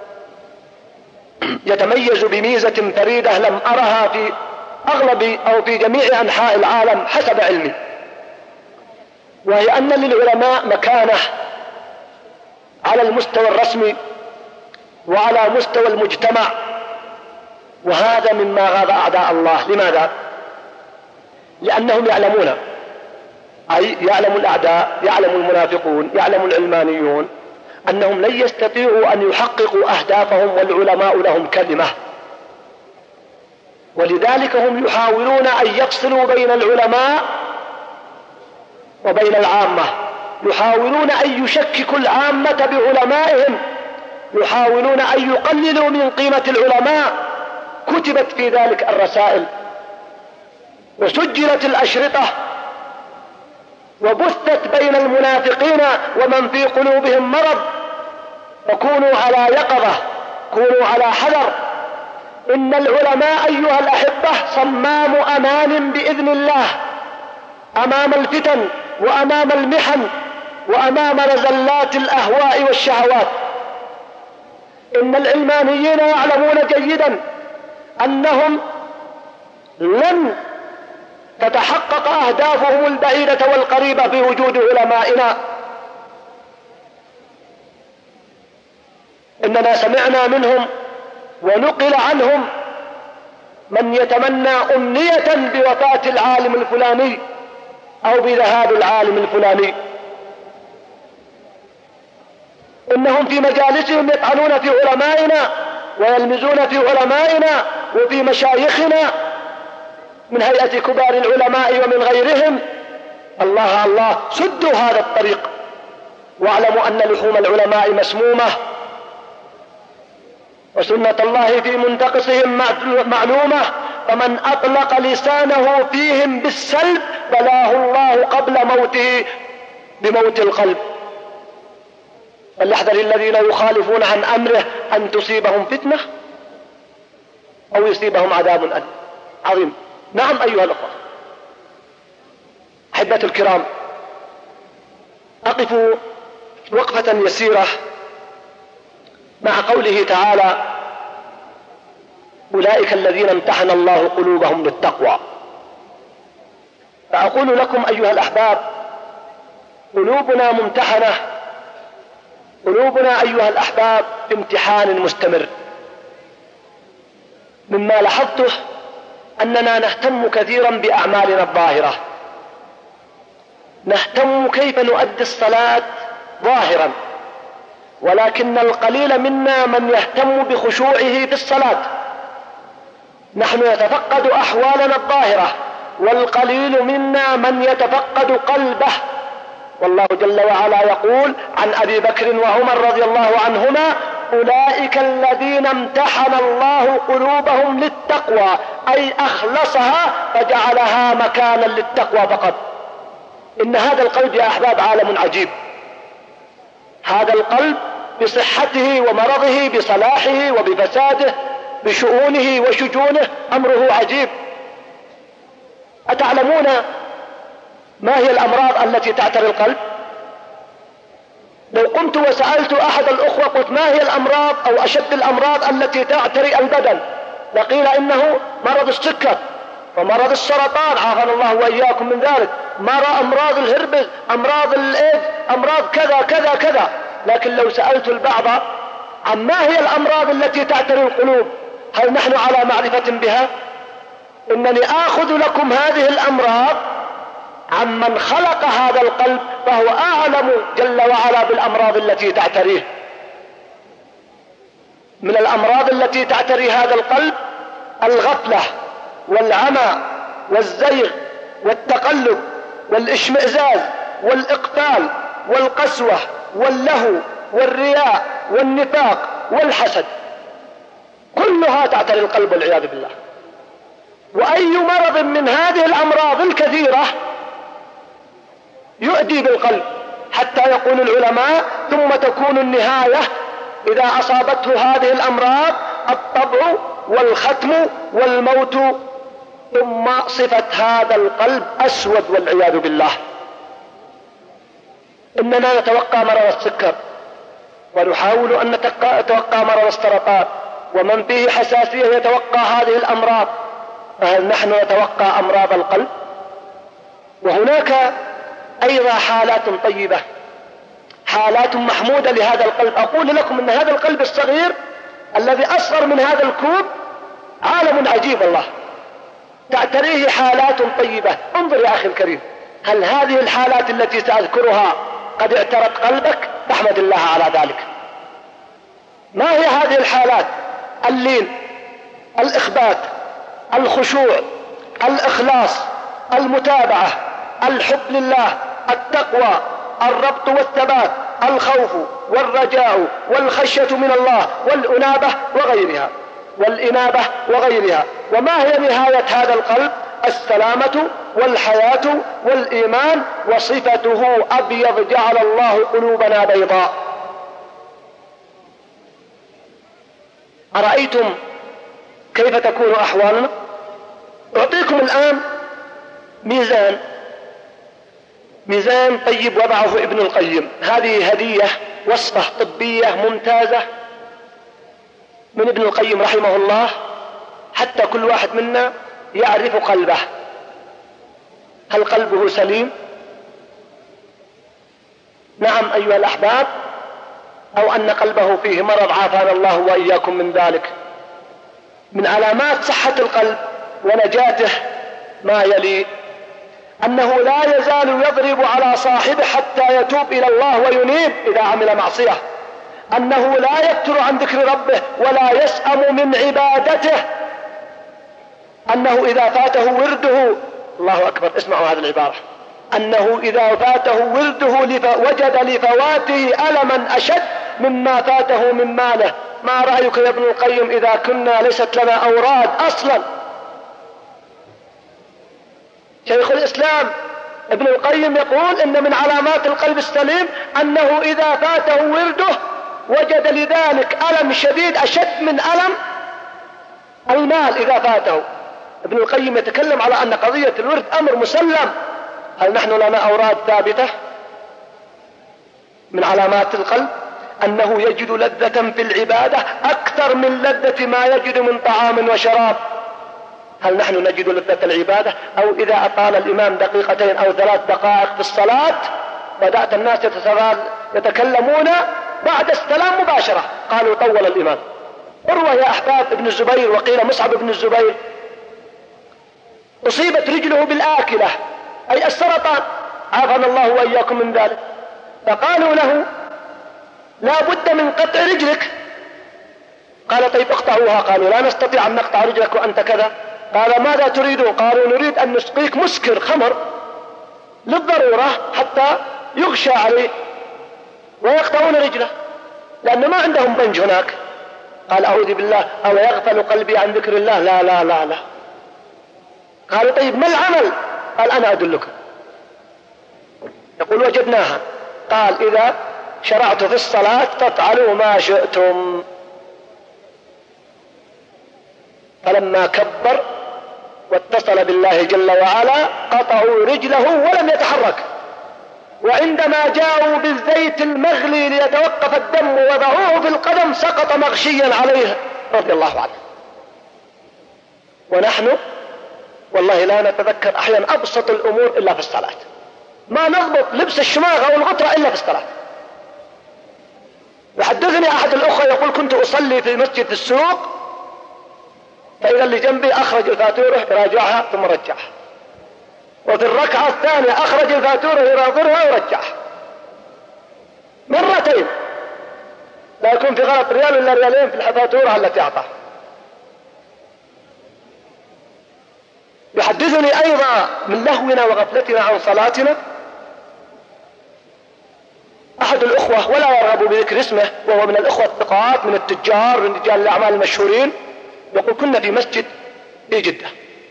يتميز بميزة فريدة لم أرها في أغلب أو في جميع أنحاء العالم حسب علمي، وهي أن للعلماء مكانة على المستوى الرسمي وعلى مستوى المجتمع، وهذا مما غاب أعداء الله. لماذا؟ لأنهم يعلمون، أي يعلم الأعداء، يعلم المنافقون، يعلم العلمانيون أنهم لن يستطيعوا أن يحققوا أهدافهم والعلماء لهم كلمة، ولذلك هم يحاولون أن يفصلوا بين العلماء وبين العامة، يحاولون أن يشككوا العامة بعلمائهم، يحاولون أن يقللوا من قيمة العلماء. كتبت في ذلك الرسائل وسجلت الأشرطة وبثت بين المنافقين ومن في قلوبهم مرض. فكونوا على يقظة، كونوا على حذر، إن العلماء أيها الأحبة صمام أمان بإذن الله أمام الفتن وأمام المحن وأمام نزلات الأهواء والشهوات. إن العلمانيين يعلمون جيدا أنهم لن تتحقق أهدافهم البعيدة والقريبة بوجود علمائنا. إننا سمعنا منهم ونقل عنهم من يتمنى أمنية بوفاة العالم الفلاني أو بذهاب العالم الفلاني. إنهم في مجالسهم يطعنون في علمائنا ويلمزون في علمائنا وفي مشايخنا من هيئة كبار العلماء ومن غيرهم. الله الله، سدوا هذا الطريق واعلموا أن لحوم العلماء مسمومة، وسنة الله في منتقصهم معلومة، فمن أطلق لسانه فيهم بالسلب بلاه الله قبل موته بموت القلب. فليحذر الذين يخالفون عن أمره أن تصيبهم فتنة أو يصيبهم عذاب عظيم. نعم أيها الأخوة أحبة الكرام، أقف وقفة يسيرة مع قوله تعالى: أولئك الذين امتحن الله قلوبهم للتقوى. فأقول لكم أيها الأحباب، قلوبنا ممتحنة، قلوبنا أيها الأحباب في امتحان مستمر. مما لاحظته أننا نهتم كثيرا بأعمالنا الظاهرة، نهتم كيف نؤدي الصلاة ظاهرا، ولكن القليل منا من يهتم بخشوعه في الصلاة. نحن نتفقد أحوالنا الظاهرة، والقليل منا من يتفقد قلبه. والله جل وعلا يقول عن أبي بكر وعمر رضي الله عنهما: أولئك الذين امتحن الله قلوبهم للتقوى، أي أخلصها فجعلها مكانا للتقوى فقط. إن هذا القلب يا أحباب عالم عجيب. هذا القلب بصحته ومرضه، بصلاحه وبفساده، بشؤونه وشجونه، أمره عجيب. أتعلمون ما هي الأمراض التي تعتري القلب؟ لو قمت وسألت أحد الأخوة قلت ما هي الأمراض أو أشد الأمراض التي تعتري البدن، لقيل إنه مرض السكر ومرض السرطان، عافانا الله وإياكم من ذلك، مرض أمراض الهربس، أمراض الإيدز، أمراض كذا كذا كذا. لكن لو سألت البعض عن ما هي الأمراض التي تعتري القلوب، هل نحن على معرفة بها؟ إنني آخذ لكم هذه الأمراض عمن خلق هذا القلب، فهو أعلم جل وعلا بالأمراض التي تعتريه. من الأمراض التي تعتري هذا القلب الغفلة والعمى والزيغ والتقلب والاشمئزاز والإقبال والقسوة واللهو والرياء والنفاق والحسد، كلها تعتري القلب والعياذ بالله. وأي مرض من هذه الأمراض الكثيرة يؤدي بالقلب، حتى يقول العلماء: ثم تكون النهاية إذا أصابته هذه الأمراض الطبع والختم والموت، ثم صفة هذا القلب أسود والعياذ بالله. إننا نتوقع مرض السكر، ونحاول أن نتوقع مرض السرطان، ومن فيه حساسية يتوقع هذه الأمراض، فهل نحن نتوقع أمراض القلب؟ وهناك أيضا حالات طيبة، حالات محمودة لهذا القلب. أقول لكم أن هذا القلب الصغير الذي أصغر من هذا الكوب عالم عجيب الله، تعتريه حالات طيبة. انظر يا أخي الكريم، هل هذه الحالات التي سأذكرها قد اعترت قلبك؟ فاحمد الله على ذلك. ما هي هذه الحالات؟ اللين، الإخبات، الخشوع، الإخلاص، المتابعة، الحب لله، التقوى، الربط والثبات، الخوف والرجاء والخشية من الله، والأنابة وغيرها والإنابة وغيرها. وما هي نهاية هذا القلب؟ السلامة والحياة والإيمان، وصفته أبيض، جعل الله قلوبنا بيضاء. أرأيتم كيف تكون أحوالنا؟ أعطيكم الآن ميزان ميزان طيب وضعه ابن القيم. هذه هدية وصفة طبية ممتازة من ابن القيم رحمه الله، حتى كل واحد منا يعرف قلبه، هل قلبه سليم؟ نعم أيها الأحباب، أو أن قلبه فيه مرض عافانا الله وإياكم من ذلك. من علامات صحة القلب ونجاته ما يلي: أنه لا يزال يضرب على صاحبه حتى يتوب إلى الله وينيب إذا عمل معصية، أنه لا يفتر عن ذكر ربه ولا يسأم من عبادته، أنه إذا فاته ورده، الله أكبر، اسمعوا هذه العبارة، أنه إذا فاته ورده لف... وجد لفواته ألما أشد مما فاته من ماله. ما رأيك يا ابن القيم إذا كنا ليست لنا أوراد أصلا؟ شيخ الإسلام ابن القيم يقول إن من علامات القلب السليم أنه إذا فاته ورده وجد لذلك ألم شديد أشد من ألم المال إذا فاته. ابن القيم يتكلم على أن قضية الورد أمر مسلم. هل نحن لنا أوراد ثابتة؟ من علامات القلب أنه يجد لذة في العبادة أكثر من لذة ما يجد من طعام وشراب. هل نحن نجد لذة العبادة؟ أو إذا أطال الإمام دقيقتين أو ثلاث دقائق في الصلاة بدأت الناس يتكلمون بعد السلام مباشرة، قالوا طول الإمام. اروى يا أحباب ابن الزبير، وقيل مصعب بن الزبير، أصيبت رجله بالآكلة أي السرطان، عافانا الله وإياكم من ذلك، فقالوا له لا بد من قطع رجلك. قال طيب اقطعوها. قالوا لا نستطيع أن نقطع رجلك وأنت كذا. قال ماذا تريدون؟ قالوا نريد أن نسقيك مسكر خمر للضرورة حتى يغشى عليه، ويقطعون رجله لأنه ما عندهم بنج هناك. قال أعوذ بالله، أو يغفل قلبي عن ذكر الله؟ لا لا لا لا. قال طيب ما العمل؟ قال أنا أدلك. يقول وجدناها. قال إذا شرعت في الصلاة فافعلوا ما شئتم. فلما كبر واتصل بالله جل وعلا قطعوا رجله ولم يتحرك، وعندما جاءوا بالزيت المغلي ليتوقف الدم ووضعوه في القدم سقط مغشيا عليه رضي الله عنه. ونحن والله لا نتذكر أحيانا أبسط الأمور إلا في الصلاة، ما نضبط لبس الشماغ أو الغطرة إلا في الصلاة. يحدثني أحد الأخوة يقول كنت أصلي في مسجد السوق، فإذا اللي جنبي أخرج الفاتورة يراجعها ثم رجعها، وفي الركعة الثانية أخرج الفاتورة يراجعها ورجعها مرتين، لا يكون في غلط ريال إلا ريالين في الفاتورة التي أعطاه. يحدثني أيضا من لهونا وغفلتنا عن صلاتنا أحد الأخوة ولا يرغب بذكر اسمه، وهو من الأخوة الثقات من التجار من رجال الأعمال المشهورين، يقول كنا في مسجد في جدة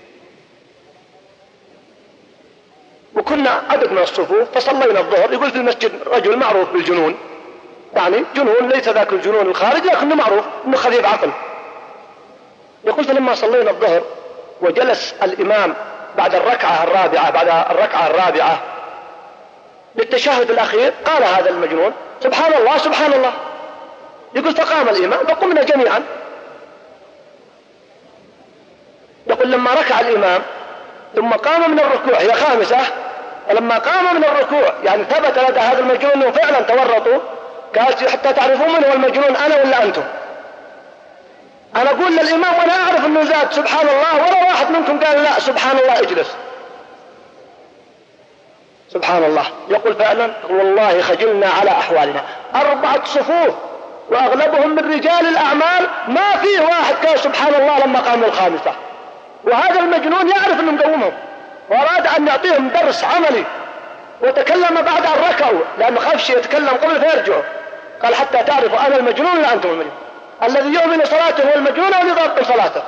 وكنا عدد من الصفوف فصلينا الظهر. يقول في المسجد رجل معروف بالجنون، يعني جنون ليس ذاك الجنون الخارج لكنه معروف انه خفيف عقل. يقول فلما صلينا الظهر وجلس الإمام بعد الركعة الرابعة بعد الركعة الرابعة للتشهد الأخير قال هذا المجنون سبحان الله سبحان الله. يقول فقام الإمام فقمنا جميعا. يقول لما ركع الإمام ثم قام من الركوع، هي خامسة، فلما قام من الركوع يعني ثبت لدى هذا المجنون انه فعلا تورطوا، قال حتى تعرفون من هو المجنون أنا ولا أنتم؟ أنا أقول للإمام وأنا أعرف أنه زاد سبحان الله، ولا واحد منكم قال لا سبحان الله اجلس سبحان الله. يقول فعلا والله خجلنا على أحوالنا، أربعة صفوف وأغلبهم من رجال الأعمال ما فيه واحد قال سبحان الله لما قام الخامسة، وهذا المجنون يعرف أنه مقومهم وأراد أن يعطيهم درس عملي وتكلم بعد أن ركعوا لأنه خاف يتكلم قبل فيرجعوا. قال حتى تعرفوا أنا المجنون لا أنتم المجنون، الذي يؤمن صلاته هو المجنون والذي يضبط صلاته.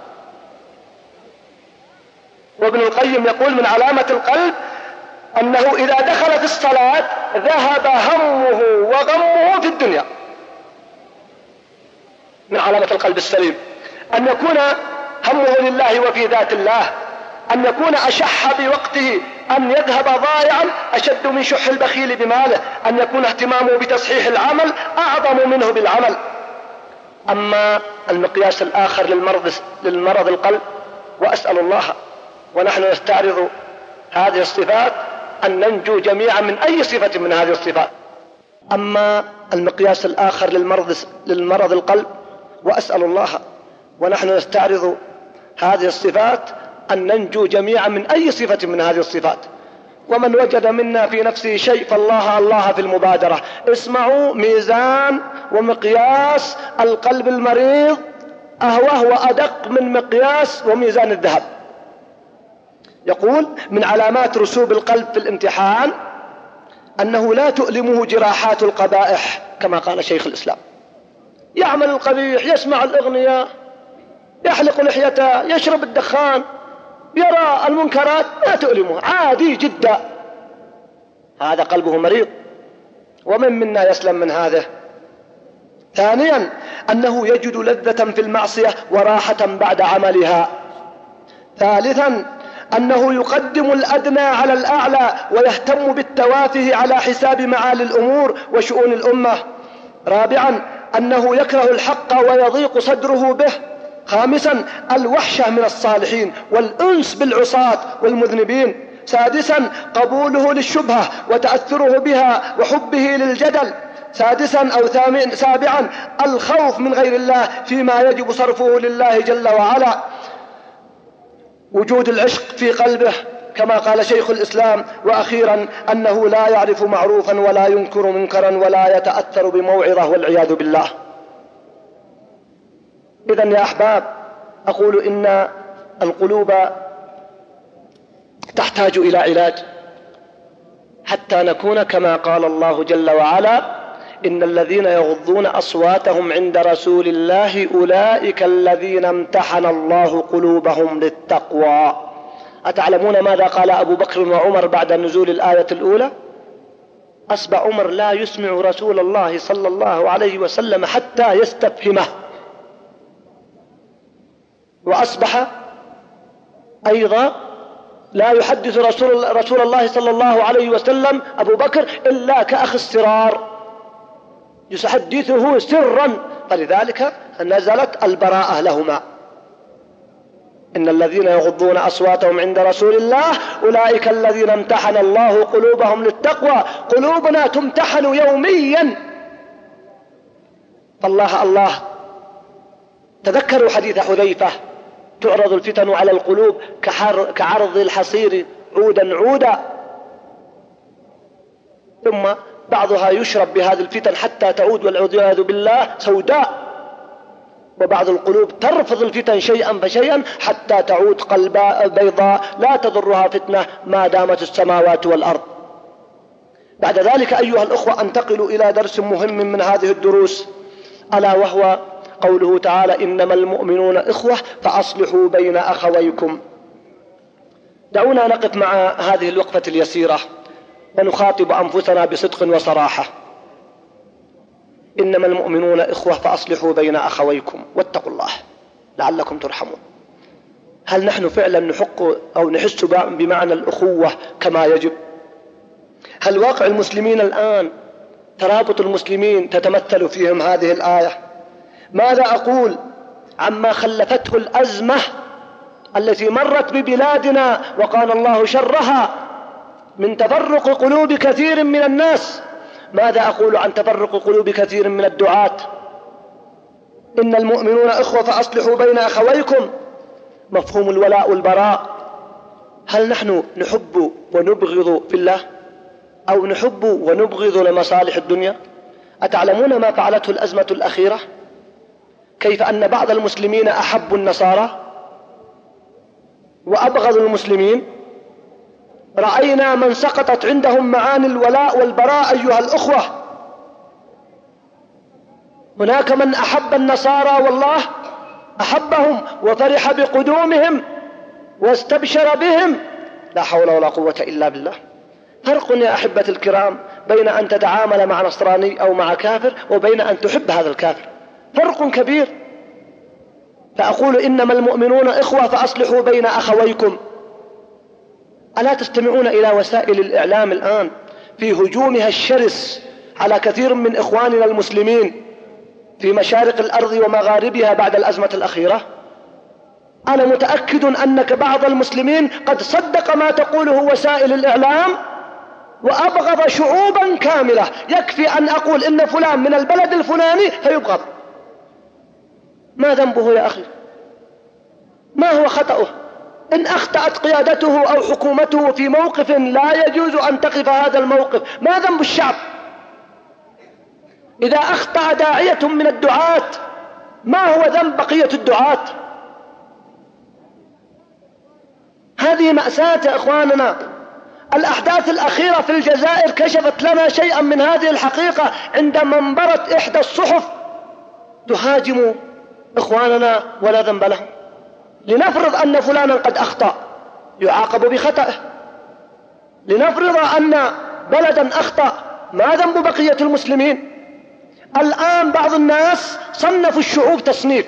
وابن القيم يقول من علامة القلب أنه إذا دخل في الصلاة ذهب همه وغمه في الدنيا. من علامة القلب السليم أن يكون همه لله وفي ذات الله، أن يكون أشح بوقته، أن يذهب ضائعا أشد من شح البخيل بماله، أن يكون اهتمامه بتصحيح العمل أعظم منه بالعمل. أما المقياس الآخر للمرض, للمرض القلب، وأسأل الله ونحن نستعرض هذه الصفات أن ننجو جميعا من أي صفة من هذه الصفات. أما المقياس الآخر للمرض, للمرض القلب، وأسأل الله ونحن نستعرض هذه الصفات أن ننجو جميعا من أي صفة من هذه الصفات. ومن وجد منا في نفسه شيء فالله الله في المبادرة. اسمعوا ميزان ومقياس القلب المريض أهوه وأدق من مقياس وميزان الذهب. يقول من علامات رسوب القلب في الامتحان أنه لا تؤلمه جراحات القبائح كما قال شيخ الإسلام. يعمل القبيح، يسمع الأغنية، يحلق لحيته، يشرب الدخان، يرى المنكرات، لا تؤلمه، عادي جدا. هذا قلبه مريض، ومن منا يسلم من هذا. ثانيا أنه يجد لذة في المعصية وراحة بعد عملها. ثالثا أنه يقدم الأدنى على الأعلى ويهتم بالتوافه على حساب معالي الأمور وشؤون الأمة. رابعا أنه يكره الحق ويضيق صدره به. خامسا الوحشة من الصالحين والأنس بالعصاة والمذنبين. سادسا قبوله للشبهة وتأثره بها وحبه للجدل. سادسا أو ثامن سابعا الخوف من غير الله فيما يجب صرفه لله جل وعلا. وجود العشق في قلبه كما قال شيخ الإسلام. وأخيرا أنه لا يعرف معروفا ولا ينكر منكرا ولا يتأثر بموعظة والعياذ بالله. إذن يا أحباب أقول إن القلوب تحتاج إلى علاج حتى نكون كما قال الله جل وعلا إن الذين يغضون أصواتهم عند رسول الله أولئك الذين امتحن الله قلوبهم للتقوى. أتعلمون ماذا قال أبو بكر وعمر بعد نزول الآية الأولى؟ أصبح عمر لا يسمع رسول الله صلى الله عليه وسلم حتى يستفهمه، وأصبح أيضا لا يحدث رسول, رسول الله صلى الله عليه وسلم أبو بكر إلا كأخ السرار، يحدثه سرا، فلذلك نزلت البراءة لهما. إن الذين يغضون أصواتهم عند رسول الله أولئك الذين امتحن الله قلوبهم للتقوى. قلوبنا تمتحن يوميا، فالله الله. تذكروا حديث حذيفة تعرض الفتن على القلوب كعرض الحصير عودا عودا، ثم بعضها يشرب بهذه الفتن حتى تعود والعياذ بالله سوداء، وبعض القلوب ترفض الفتن شيئا فشيئا حتى تعود قلباء بيضاء لا تضرها فتنة ما دامت السماوات والأرض. بعد ذلك أيها الأخوة أنتقل إلى درس مهم من هذه الدروس، ألا وهو قوله تعالى إنما المؤمنون إخوة فأصلحوا بين أخويكم. دعونا نقف مع هذه الوقفة اليسيرة ونخاطب أنفسنا بصدق وصراحة. إنما المؤمنون إخوة فأصلحوا بين أخويكم واتقوا الله لعلكم ترحمون. هل نحن فعلا نحق أو نحس بمعنى الأخوة كما يجب؟ هل واقع المسلمين الآن ترابط المسلمين تتمثل فيهم هذه الآية؟ ماذا أقول عما خلفته الأزمة التي مرت ببلادنا وقال الله شرها من تفرق قلوب كثير من الناس؟ ماذا أقول عن تفرق قلوب كثير من الدعاة؟ إن المؤمنون إخوة فأصلحوا بين أخويكم، مفهوم الولاء والبراء. هل نحن نحب ونبغض في الله أو نحب ونبغض لمصالح الدنيا؟ أتعلمون ما فعلته الأزمة الأخيرة؟ كيف أن بعض المسلمين أحبوا النصارى وأبغضوا المسلمين. رأينا من سقطت عندهم معاني الولاء والبراء أيها الأخوة. هناك من أحب النصارى والله أحبهم وفرح بقدومهم واستبشر بهم، لا حول ولا قوة إلا بالله. فرق يا أحبة الكرام بين أن تتعامل مع نصراني أو مع كافر وبين أن تحب هذا الكافر، فرق كبير. فأقول إنما المؤمنون إخوة فأصلحوا بين أخويكم. ألا تستمعون إلى وسائل الإعلام الآن في هجومها الشرس على كثير من إخواننا المسلمين في مشارق الأرض ومغاربها بعد الأزمة الأخيرة؟ أنا متأكد أنك بعض المسلمين قد صدق ما تقوله وسائل الإعلام وأبغض شعوبا كاملة. يكفي أن أقول إن فلان من البلد الفلاني فيبغض. ما ذنبه يا أخي؟ ما هو خطأه؟ إن أخطأت قيادته أو حكومته في موقف لا يجوز أن تقف هذا الموقف، ما ذنب الشعب؟ إذا أخطأ داعية من الدعاة ما هو ذنب بقية الدعاة؟ هذه مأساة يا إخواننا. الأحداث الأخيرة في الجزائر كشفت لنا شيئا من هذه الحقيقة عندما انبرت إحدى الصحف تهاجم إخواننا ولا ذنب لهم. لنفرض أن فلانا قد أخطأ يعاقب بخطأه، لنفرض أن بلدا أخطأ، ما ذنب بقية المسلمين؟ الآن بعض الناس صنفوا الشعوب تصنيف،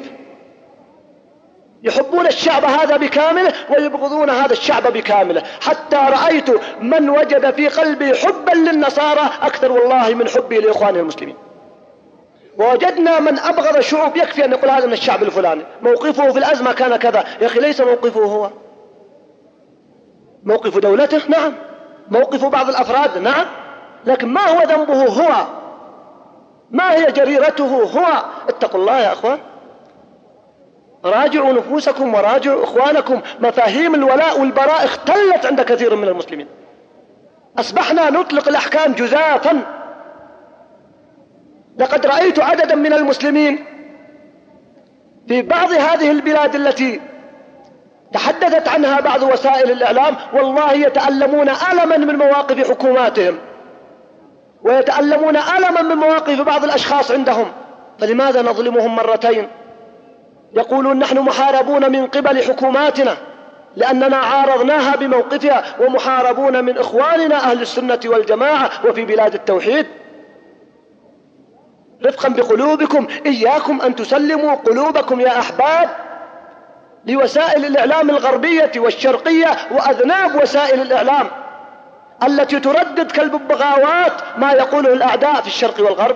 يحبون الشعب هذا بكامله ويبغضون هذا الشعب بكامله، حتى رأيت من وجد في قلبي حبا للنصارى أكثر والله من حبي لإخواني المسلمين. ووجدنا من أبغض الشعوب يكفي أن يقول هذا من الشعب الفلاني، موقفه في الأزمة كان كذا. يا أخي ليس موقفه هو، موقف دولته نعم، موقف بعض الأفراد نعم، لكن ما هو ذنبه هو؟ ما هي جريرته هو؟ اتقوا الله يا أخوان، راجعوا نفوسكم وراجعوا إخوانكم. مفاهيم الولاء والبراء اختلت عند كثير من المسلمين، أصبحنا نطلق الأحكام جزافا. لقد رأيت عددا من المسلمين في بعض هذه البلاد التي تحدثت عنها بعض وسائل الإعلام والله يتألمون ألما من مواقف حكوماتهم، ويتألمون ألما من مواقف بعض الأشخاص عندهم. فلماذا نظلمهم مرتين؟ يقولون نحن محاربون من قبل حكوماتنا لأننا عارضناها بموقفها، ومحاربون من إخواننا أهل السنة والجماعة وفي بلاد التوحيد. رفقا بقلوبكم، إياكم أن تسلموا قلوبكم يا أحباب لوسائل الإعلام الغربية والشرقية وأذناب وسائل الإعلام التي تردد كالببغاوات ما يقوله الأعداء في الشرق والغرب.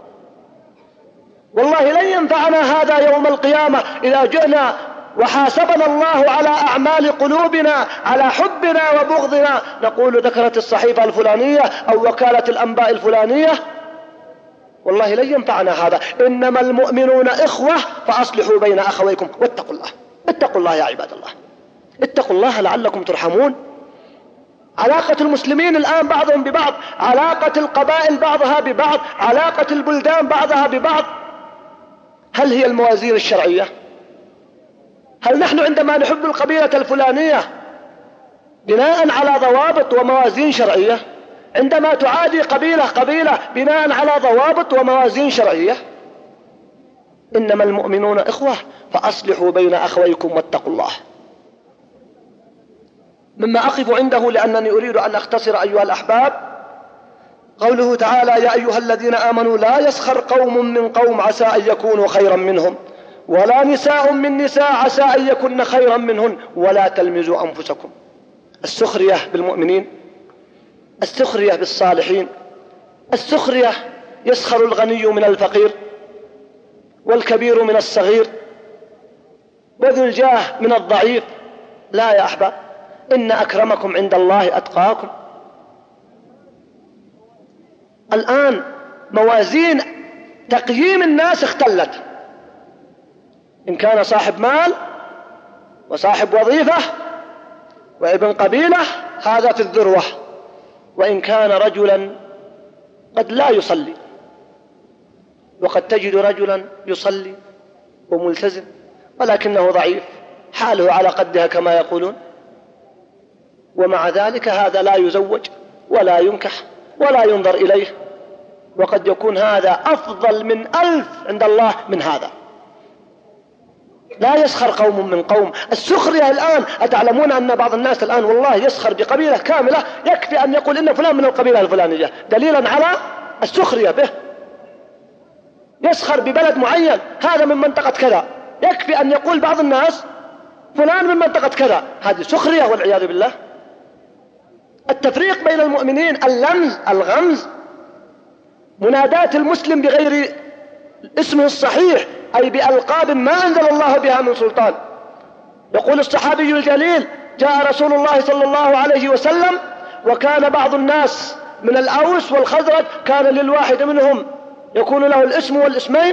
والله لن ينفعنا هذا يوم القيامة إذا جئنا وحاسبنا الله على أعمال قلوبنا، على حبنا وبغضنا، نقول ذكرت الصحيفة الفلانية أو وكالة الأنباء الفلانية. والله لن ينفعنا هذا. إنما المؤمنون إخوة فأصلحوا بين أخويكم واتقوا الله. اتقوا الله يا عباد الله، اتقوا الله لعلكم ترحمون. علاقة المسلمين الآن بعضهم ببعض، علاقة القبائل بعضها ببعض، علاقة البلدان بعضها ببعض، هل هي الموازين الشرعية؟ هل نحن عندما نحب القبيلة الفلانية بناء على ضوابط وموازين شرعية، عندما تعادي قبيلة قبيلة بناء على ضوابط وموازين شرعية؟ إنما المؤمنون إخوة فأصلحوا بين أخويكم واتقوا الله. مما أقف عنده لأنني أريد أن أختصر أيها الأحباب قوله تعالى يا أيها الذين آمنوا لا يسخر قوم من قوم عسى أن يكونوا خيرا منهم ولا نساء من نساء عسى أن يكن خيرا منهن ولا تلمزوا أنفسكم. السخرية بالمؤمنين، السخرية بالصالحين، السخرية يسخر الغني من الفقير والكبير من الصغير وذو الجاه من الضعيف. لا يا أحباب، إن أكرمكم عند الله أتقاكم. الآن موازين تقييم الناس اختلت، إن كان صاحب مال وصاحب وظيفة وابن قبيلة هذا في الذروة، وإن كان رجلا قد لا يصلي، وقد تجد رجلا يصلي وملتزم ولكنه ضعيف حاله على قدها كما يقولون، ومع ذلك هذا لا يزوج ولا ينكح ولا ينظر إليه، وقد يكون هذا أفضل من ألف عند الله من هذا. لا يسخر قوم من قوم. السخرية الآن، أتعلمون أن بعض الناس الآن والله يسخر بقبيلة كاملة، يكفي أن يقول إن فلان من القبيلة الفلانية دليلا على السخرية به. يسخر ببلد معين، هذا من منطقة كذا، يكفي أن يقول بعض الناس فلان من منطقة كذا، هذه سخرية والعياذ بالله. التفريق بين المؤمنين، اللمز، الغمز، مناداة المسلم بغير اسمه الصحيح أي بألقاب ما أنزل الله بها من سلطان. يقول الصحابي الجليل: جاء رسول الله صلى الله عليه وسلم وكان بعض الناس من الأوس والخزرج كان للواحد منهم يكون له الاسم والاسمين،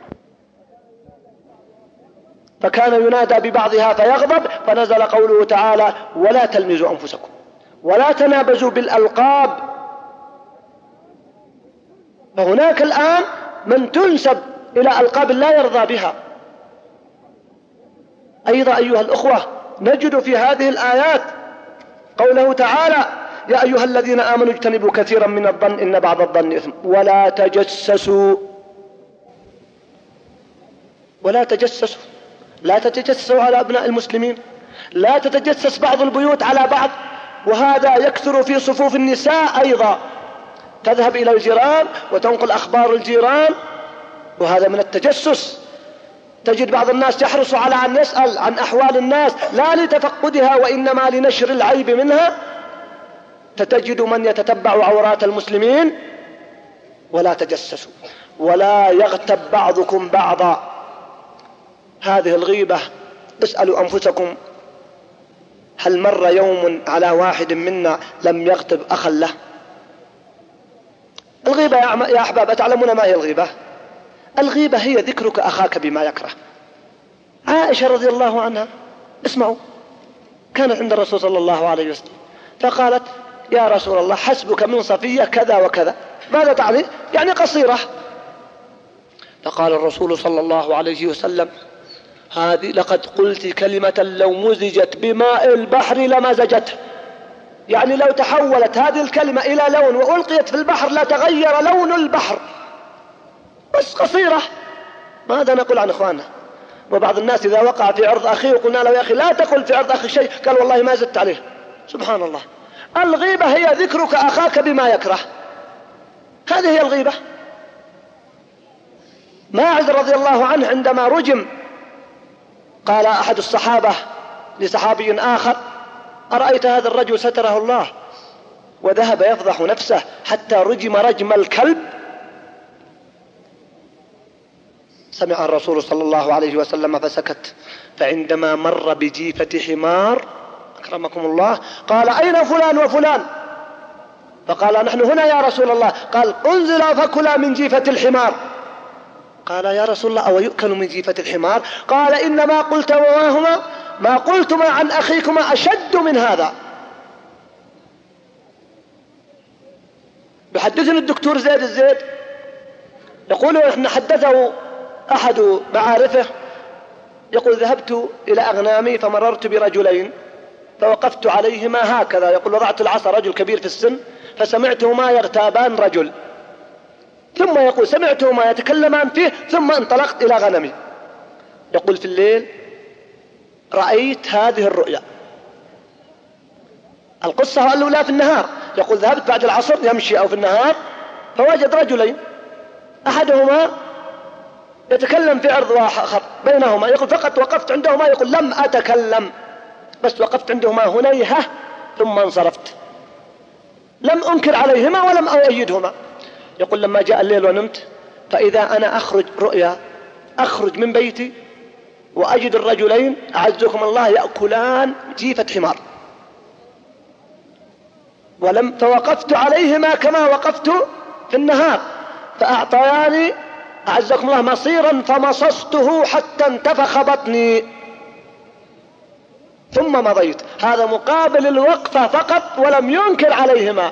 فكان ينادى ببعضها فيغضب، فنزل قوله تعالى: ولا تلمزوا أنفسكم ولا تنابزوا بالألقاب. فهناك الآن من تنسب إلى ألقاب لا يرضى بها. أيضا أيها الأخوة نجد في هذه الآيات قوله تعالى: يا أيها الذين آمنوا اجتنبوا كثيرا من الظن إن بعض الظن إثم ولا تجسسوا. ولا تجسسوا، لا تتجسسوا على أبناء المسلمين، لا تتجسس بعض البيوت على بعض، وهذا يكثر في صفوف النساء أيضا، تذهب إلى الجيران وتنقل أخبار الجيران، وهذا من التجسس. تجد بعض الناس يحرص على أن يسأل عن أحوال الناس لا لتفقدها وإنما لنشر العيب منها، فتجد من يتتبع عورات المسلمين. ولا تجسسوا ولا يغتب بعضكم بعضا. هذه الغيبة، اسألوا أنفسكم هل مر يوم على واحد منا لم يغتب أخا له؟ الغيبة يا أحباب تعلمون ما هي الغيبة؟ الغيبة هي ذكرك أخاك بما يكره. عائشة رضي الله عنها، اسمعوا، كانت عند الرسول صلى الله عليه وسلم فقالت: يا رسول الله حسبك من صفية كذا وكذا. ماذا تعني؟ يعني قصيرة. فقال الرسول صلى الله عليه وسلم: هذه لقد قلت كلمة لو مزجت بماء البحر لمزجته، يعني لو تحولت هذه الكلمة إلى لون وألقيت في البحر لتغير لون البحر، بس قصيرة. ماذا نقول عن إخواننا؟ وبعض الناس إذا وقع في عرض أخيه وقلنا له: يا أخي لا تقل في عرض أخي شيء، قال: والله ما زدت عليه. سبحان الله. الغيبة هي ذكرك أخاك بما يكره، هذه هي الغيبة. ماعز رضي الله عنه عندما رجم قال أحد الصحابة لصحابي آخر: أرأيت هذا الرجل ستره الله وذهب يفضح نفسه حتى رجم رجم الكلب؟ سمع الرسول صلى الله عليه وسلم فسكت، فعندما مر بجيفة حمار أكرمكم الله قال: أين فلان وفلان؟ فقال: نحن هنا يا رسول الله. قال: انزلا فكلا من جيفة الحمار. قال: يا رسول الله أو يؤكل من جيفة الحمار؟ قال: إنما قلت وما هما ما قلتما عن أخيكما أشد من هذا. يحدثني الدكتور زيد الزيد يقول: إحنا حدثه أحد معارفه يقول: ذهبت إلى أغنامي فمررت برجلين فوقفت عليهما هكذا، يقول: وضعت العصا، رجل كبير في السن، فسمعتهما يغتابان رجل، ثم يقول سمعتهما يتكلمان فيه، ثم انطلقت إلى غنمي. يقول: في الليل رأيت هذه الرؤيا. القصة الأولى في النهار، يقول: ذهبت بعد العصر يمشي أو في النهار فوجد رجلين، أحدهما يتكلم في عرض آخر بينهما، يقول: فقط وقفت عندهما، يقول: لم أتكلم، بس وقفت عندهما هنيهة ثم انصرفت، لم أنكر عليهما ولم أؤيدهما. يقول: لما جاء الليل ونمت فإذا أنا أخرج رؤيا، أخرج من بيتي وأجد الرجلين أعزكم الله يأكلان جيفة حمار، ولم فوقفت عليهما كما وقفت في النهار، فأعطياني أعزكم الله مصيرا فمصصته حتى انتفخ بطني ثم مضيت. هذا مقابل الوقفة فقط ولم ينكر عليهما.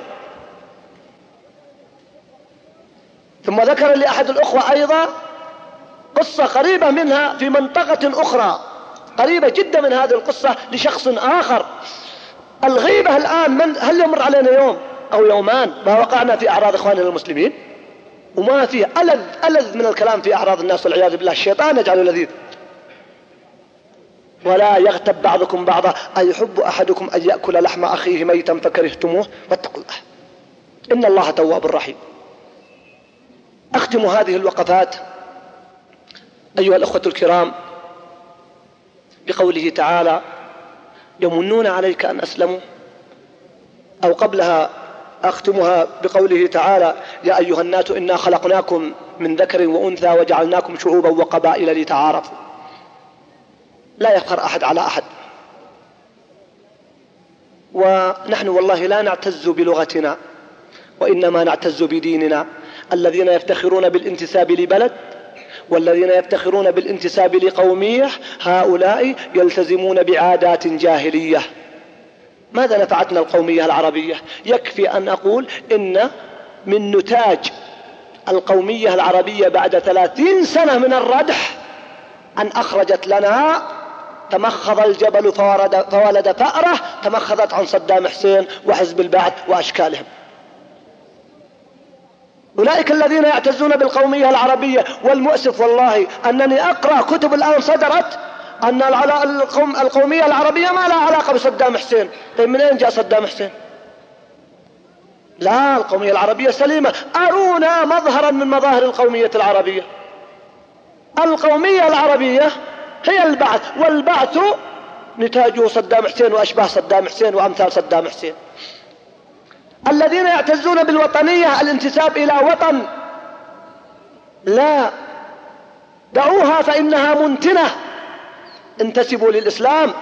ثم ذكر لي أحد الأخوة أيضا قصة قريبة منها في منطقة أخرى، قريبة جدا من هذه القصة لشخص آخر. الغيبة الآن من هل يمر علينا يوم أو يومان ما وقعنا في أعراض إخواننا المسلمين وما فيه ألذ ألذ من الكلام في أعراض الناس والعياذ بالله، الشيطان يجعله لذيذ. ولا يغتب بعضكم بعضا أيحب أحدكم أن يأكل لحم أخيه ميتا فكرهتموه واتقوا الله إن الله تواب رحيم. أختم هذه الوقفات أيها الأخوة الكرام بقوله تعالى: يمنون عليك أن أسلموا، أو قبلها أختمها بقوله تعالى: يا أيها الناس إنا خلقناكم من ذكر وأنثى وجعلناكم شعوبا وقبائل لتعارفوا. لا يفخر أحد على أحد، ونحن والله لا نعتز بلغتنا وإنما نعتز بديننا. الذين يفتخرون بالانتساب لبلد والذين يفتخرون بالانتساب لقومية هؤلاء يلتزمون بعادات جاهلية. ماذا نفعتنا القومية العربية؟ يكفي أن أقول إن من نتاج القومية العربية بعد ثلاثين سنة من الردح أن أخرجت لنا تمخض الجبل فورد فولد فأرة تمخضت عن صدام حسين وحزب البعث وأشكالهم. أولئك الذين يعتزون بالقومية العربية. والمؤسف والله أنني أقرأ كتب الآن صدرت أن القومية العربية ما لها علاقة بصدام حسين. طيب من أين جاء صدام حسين؟ لا، القومية العربية سليمة. أرونا مظهرا من مظاهر القومية العربية. القومية العربية هي البعث، والبعث نتاجه صدام حسين وأشباه صدام حسين وأمثال صدام حسين. الذين يعتزون بالوطنية الانتساب إلى وطن، لا، دعوها فإنها منتنة. انتسبوا للإسلام.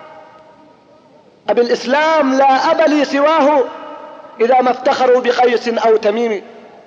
أبي الإسلام لا أب لي سواه إذا ما افتخروا بقيس أو تميم.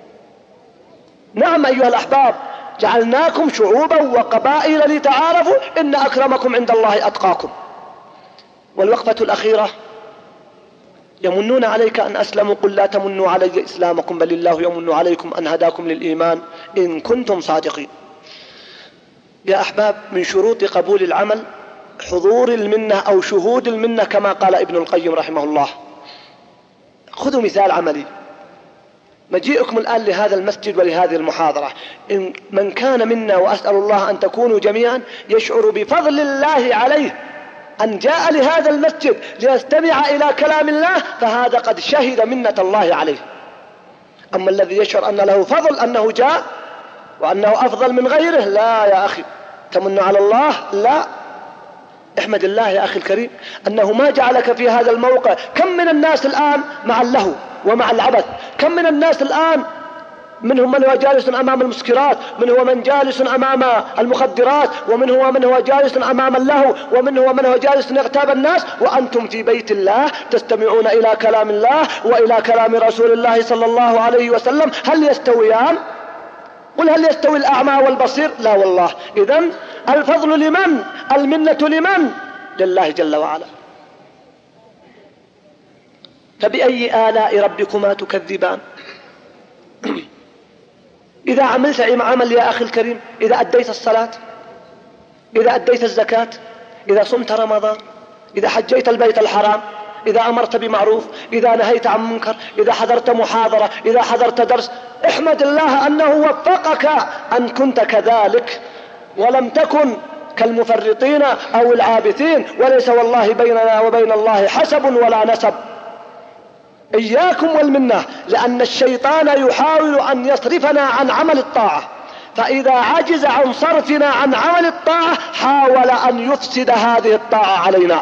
نعم أيها الأحباب، جعلناكم شعوبا وقبائل لتعارفوا إن أكرمكم عند الله أتقاكم. والوقفة الأخيرة: يمنون عليك أن أسلموا، قل لا تمنوا علي إسلامكم بل الله يمن عليكم أن هداكم للإيمان إن كنتم صادقين. يا أحباب، من شروط قبول العمل حضور المنة أو شهود المنة كما قال ابن القيم رحمه الله. خذوا مثال عملي. مجيئكم الآن لهذا المسجد ولهذه المحاضرة، إن من كان منا، وأسأل الله أن تكونوا جميعا، يشعر بفضل الله عليه أن جاء لهذا المسجد ليستمع إلى كلام الله، فهذا قد شهد منة الله عليه. أما الذي يشعر أن له فضل أنه جاء وأنه أفضل من غيره، لا يا أخي، تمن على الله، لا. احمد الله يا أخي الكريم أنه ما جعلك في هذا الموقع. كم من الناس الآن مع اللهو ومع العبث، كم من الناس الآن منهم من هو جالس أمام المسكرات، من هو من جالس أمام المخدرات، ومن هو من هو جالس أمام اللهو، ومن هو من هو جالس يغتاب الناس، وأنتم في بيت الله تستمعون إلى كلام الله وإلى كلام رسول الله صلى الله عليه وسلم. هل يستويان؟ قل هل يستوي الأعمى والبصير؟ لا والله. إذن الفضل لمن؟ المنة لمن؟ لله جل وعلا. فبأي آلاء ربكما تكذبان؟ إذا عملت عمل يا أخي الكريم، إذا أديت الصلاة، إذا أديت الزكاة، إذا صمت رمضان، إذا حجيت البيت الحرام، إذا أمرت بمعروف، إذا نهيت عن منكر، إذا حضرت محاضرة، إذا حضرت درس، احمد الله أنه وفقك أن كنت كذلك ولم تكن كالمفرطين أو العابثين. وليس والله بيننا وبين الله حسب ولا نسب. إياكم والمنة، لأن الشيطان يحاول أن يصرفنا عن عمل الطاعة، فإذا عجز عن صرفنا عن عمل الطاعة حاول أن يفسد هذه الطاعة علينا.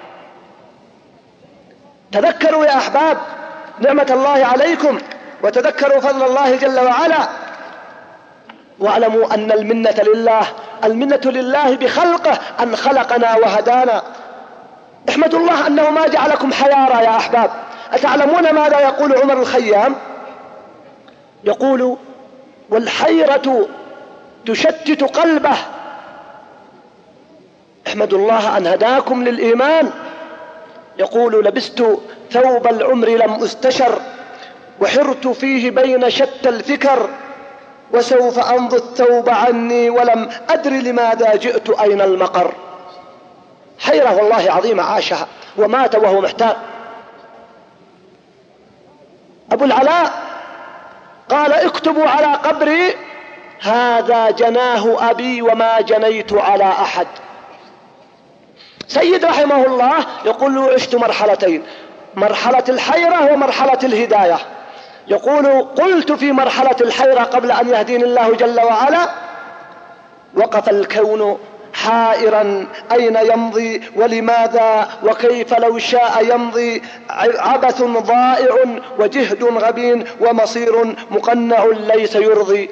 تذكروا يا أحباب نعمة الله عليكم، وتذكروا فضل الله جل وعلا، واعلموا أن المنة لله. المنة لله بخلقه، أن خلقنا وهدانا. احمدوا الله أنه ما جعلكم حيارى يا أحباب. أتعلمون ماذا يقول عمر الخيام؟ يقول: والحيرة تشتت قلبه. احمدوا الله أن هداكم للإيمان. يقول: لبست ثوب العمر لم أستشر، وحرت فيه بين شتى الفكر، وسوف أمضي الثوب عني ولم أدر لماذا جئت أين المقر. حيرة والله عظيمة عاشها ومات وهو محتار. أبو العلاء قال: اكتبوا على قبري هذا جناه أبي وما جنيت على أحد. سيد رحمه الله يقول له: عشت مرحلتين، مرحلة الحيرة ومرحلة الهداية. يقول: قلت في مرحلة الحيرة قبل أن يهديني الله جل وعلا: وقف الكون حائرا أين يمضي ولماذا وكيف لو شاء يمضي، عبث ضائع وجهد غبين ومصير مقنع ليس يرضي.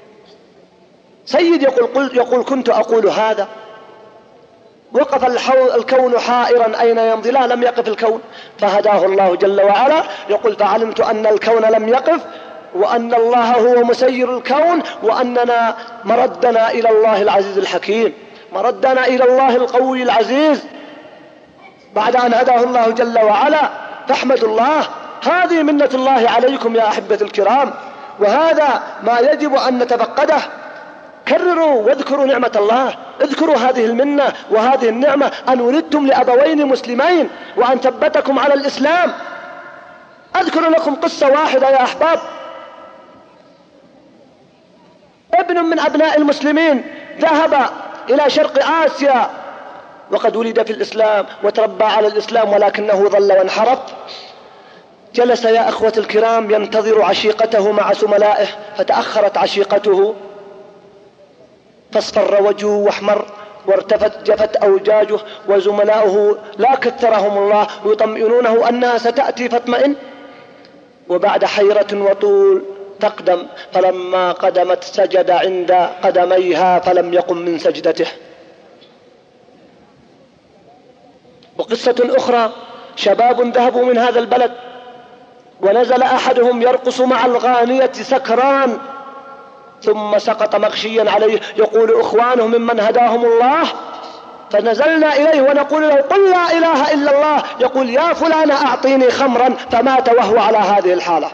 سيد يقول, يقول كنت أقول هذا، وقف الكون حائرا أين يمضي، لا لم يقف الكون، فهداه الله جل وعلا. يقول فعلمت أن الكون لم يقف، وأن الله هو مسير الكون، وأننا مردنا إلى الله العزيز الحكيم، مردنا إلى الله القوي العزيز بعد أن هداه الله جل وعلا. فاحمدوا الله، هذه منة الله عليكم يا أحبة الكرام، وهذا ما يجب أن نتفقده. كرروا واذكروا نعمة الله، اذكروا هذه المنة وهذه النعمة، أن ولدتم لأبوين مسلمين وأن ثبتكم على الإسلام. أذكر لكم قصة واحدة يا أحباب. ابن من أبناء المسلمين ذهب إلى شرق آسيا وقد ولد في الإسلام وتربى على الإسلام، ولكنه ضل وانحرف. جلس يا أخوة الكرام ينتظر عشيقته مع زملائه، فتأخرت عشيقته، فاصفر وجهه واحمر وارتفت جفت أوجاجه، وزملاؤه لا كثرهم الله يطمئنونه أنها ستأتي فاطمئن. وبعد حيرة وطول تقدم، فلما قدمت سجد عند قدميها فلم يقم من سجدته. وقصة أخرى، شباب ذهبوا من هذا البلد ونزل أحدهم يرقص مع الغانية سكران، ثم سقط مغشيا عليه، يقول إخوانه ممن هداهم الله، فنزلنا إليه ونقول له قل لا إله إلا الله، يقول يا فلان أعطيني خمرا، فمات وهو على هذه الحالة.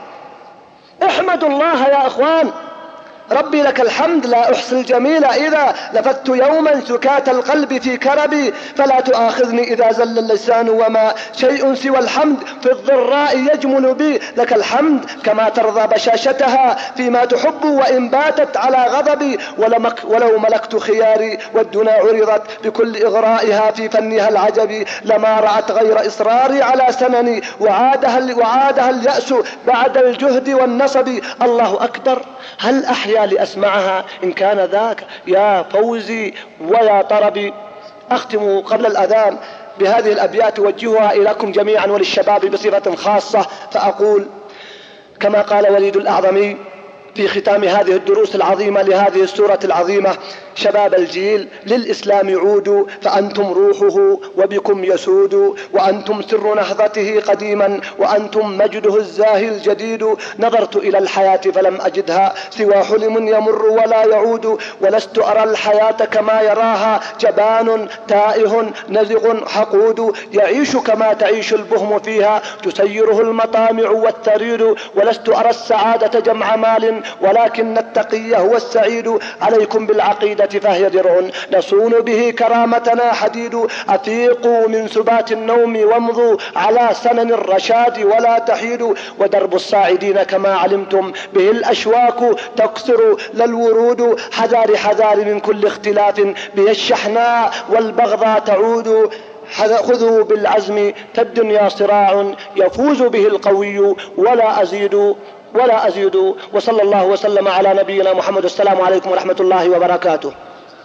احمدوا الله يا إخوان. ربي لك الحمد، لا أحصي الجميل إذا لفت يوما سكات القلب في كربي، فلا تؤاخذني إذا زل اللسان وما شيء سوى الحمد في الضراء يجمل بي. لك الحمد كما ترضى بشاشتها فيما تحب، وإن باتت على غضبي ولمك ولو ملكت خياري والدنا عرضت بكل إغرائها في فنها العجبي، لما رأت غير إصراري على سنني وعادها, وعادها اليأس بعد الجهد والنصب. الله أكبر، هل أحيا لأسمعها إن كان ذاك يا فوزي ويا طربي. أختم قبل الأذان بهذه الأبيات أوجهها إليكم جميعا وللشباب بصفة خاصة، فأقول كما قال وليد الأعظمي في ختام هذه الدروس العظيمة لهذه السورة العظيمة: شباب الجيل للإسلام عودوا، فأنتم روحه وبكم يسود، وأنتم سر نهضته قديما، وأنتم مجده الزاهي الجديد. نظرت إلى الحياة فلم أجدها سوى حلم يمر ولا يعود، ولست أرى الحياة كما يراها جبان تائه نزغ حقود، يعيش كما تعيش البهم فيها تسيره المطامع والثريد، ولست أرى السعادة جمع مال ولكن التقي هو السعيد. عليكم بالعقيدة فهي درع نصون به كرامتنا حديد، أفيقوا من سبات النوم وامضوا على سنن الرشاد ولا تحيدوا، ودرب الصاعدين كما علمتم به الأشواك تكثر للورود، حذار حذار من كل اختلاف به الشحناء والبغضاء تعود، خذوا بالعزم فالدنيا صراع يفوز به القوي ولا أزيد ولا أزيد. وصلى الله وسلم على نبينا محمد. السلام عليكم ورحمة الله وبركاته.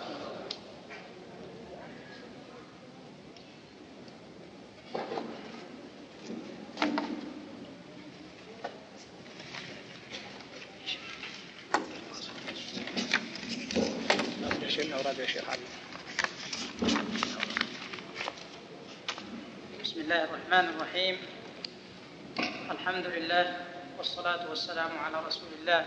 بسم الله الرحمن الرحيم. الحمد لله والصلاة والسلام على رسول الله.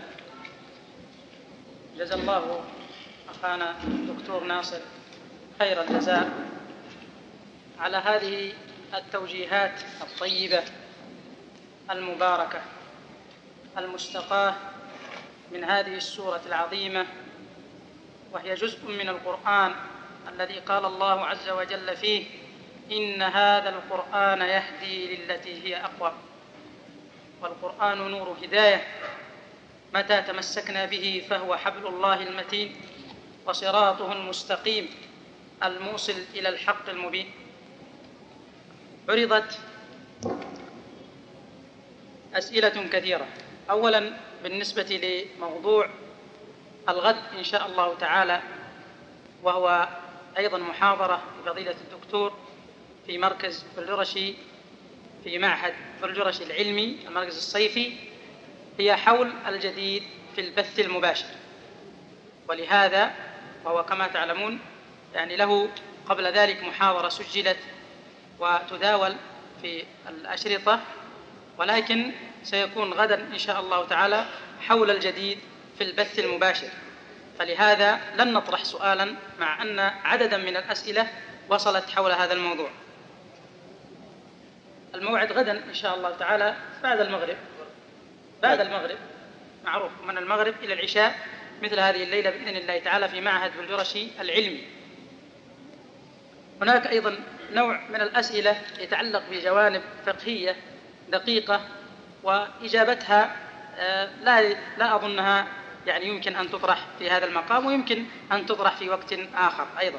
جزا الله أخانا الدكتور ناصر خير الجزاء على هذه التوجيهات الطيبة المباركة المستقاة من هذه السورة العظيمة، وهي جزء من القرآن الذي قال الله عز وجل فيه: إن هذا القرآن يهدي للتي هي أقوم. والقرآن نور هداية، متى تمسكنا به فهو حبل الله المتين وصراطه المستقيم الموصل إلى الحق المبين. عرضت أسئلة كثيرة. أولا بالنسبة لموضوع الغد إن شاء الله تعالى، وهو أيضا محاضرة لفضيلة الدكتور في مركز بلجرشي في معهد بلجرشي العلمي المركز الصيفي، هي حول الجديد في البث المباشر. ولهذا وهو كما تعلمون يعني له قبل ذلك محاضرة سجلت وتداول في الأشرطة، ولكن سيكون غدا إن شاء الله تعالى حول الجديد في البث المباشر. فلهذا لن نطرح سؤالا مع أن عددا من الأسئلة وصلت حول هذا الموضوع. الموعد غدا إن شاء الله تعالى بعد المغرب، بعد المغرب معروف من المغرب إلى العشاء مثل هذه الليلة بإذن الله تعالى في معهد بلجرشي العلمي. هناك أيضا نوع من الأسئلة يتعلق بجوانب فقهية دقيقة، وإجابتها لا لا أظنها يعني يمكن أن تطرح في هذا المقام، ويمكن أن تطرح في وقت آخر أيضا.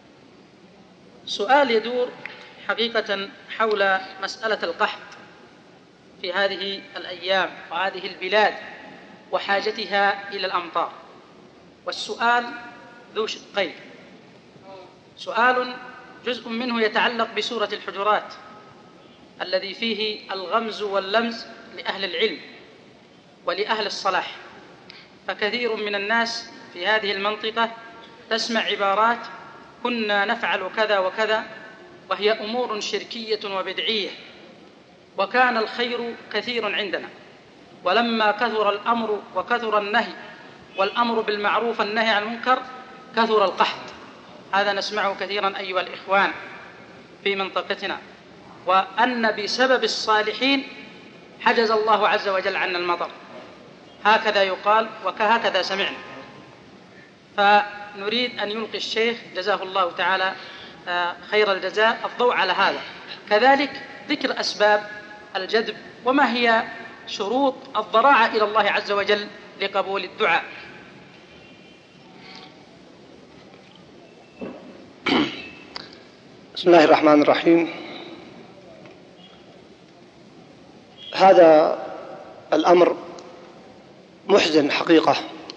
سؤال يدور حقيقة حول مسألة القحط في هذه الأيام وهذه البلاد وحاجتها إلى الأمطار. والسؤال ذو شقين: سؤال جزء منه يتعلق بسورة الحجرات الذي فيه الغمز واللمز لأهل العلم ولأهل الصلاح، فكثير من الناس في هذه المنطقة تسمع عبارات كنا نفعل كذا وكذا، وهي أمور شركية وبدعية، وكان الخير كثير عندنا، ولما كثر الأمر وكثر النهي والأمر بالمعروف والنهي عن المنكر كثر القحط. هذا نسمعه كثيرا أيها الإخوان في منطقتنا، وأن بسبب الصالحين حجز الله عز وجل عنا المطر، هكذا يقال وكهكذا سمعنا. فنريد أن يلقي الشيخ جزاه الله تعالى خير الجزاء الضوء على هذا، كذلك ذكر أسباب الجذب وما هي شروط الضراعة إلى الله عز وجل لقبول الدعاء. بسم الله الرحمن الرحيم. هذا الأمر محزن حقيقة،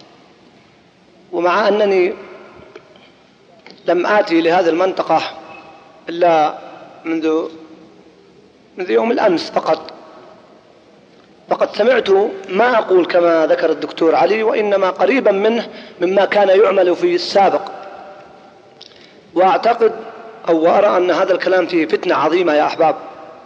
ومع أنني لم آتي لهذه المنطقة إلا منذ منذ يوم الأمس فقط، فقد سمعت ما أقول كما ذكر الدكتور علي، وإنما قريبا منه مما كان يعمل في السابق. وأعتقد أو أرى أن هذا الكلام فيه فتنة عظيمة يا أحباب.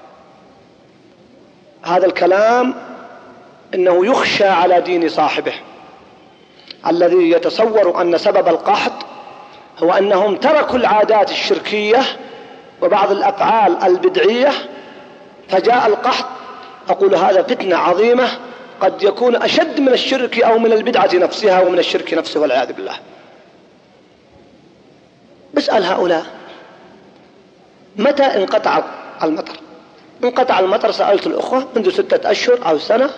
هذا الكلام إنه يخشى على دين صاحبه، الذي يتصور أن سبب القحط هو أنهم تركوا العادات الشركية وبعض الأفعال البدعية فجاء القحط. أقول هذا فتنة عظيمة قد يكون أشد من الشرك أو من البدعة نفسها ومن الشرك نفسه والعياذ بالله. بسأل هؤلاء متى انقطع المطر؟ انقطع المطر سألت الأخوة منذ ستة أشهر أو سنة،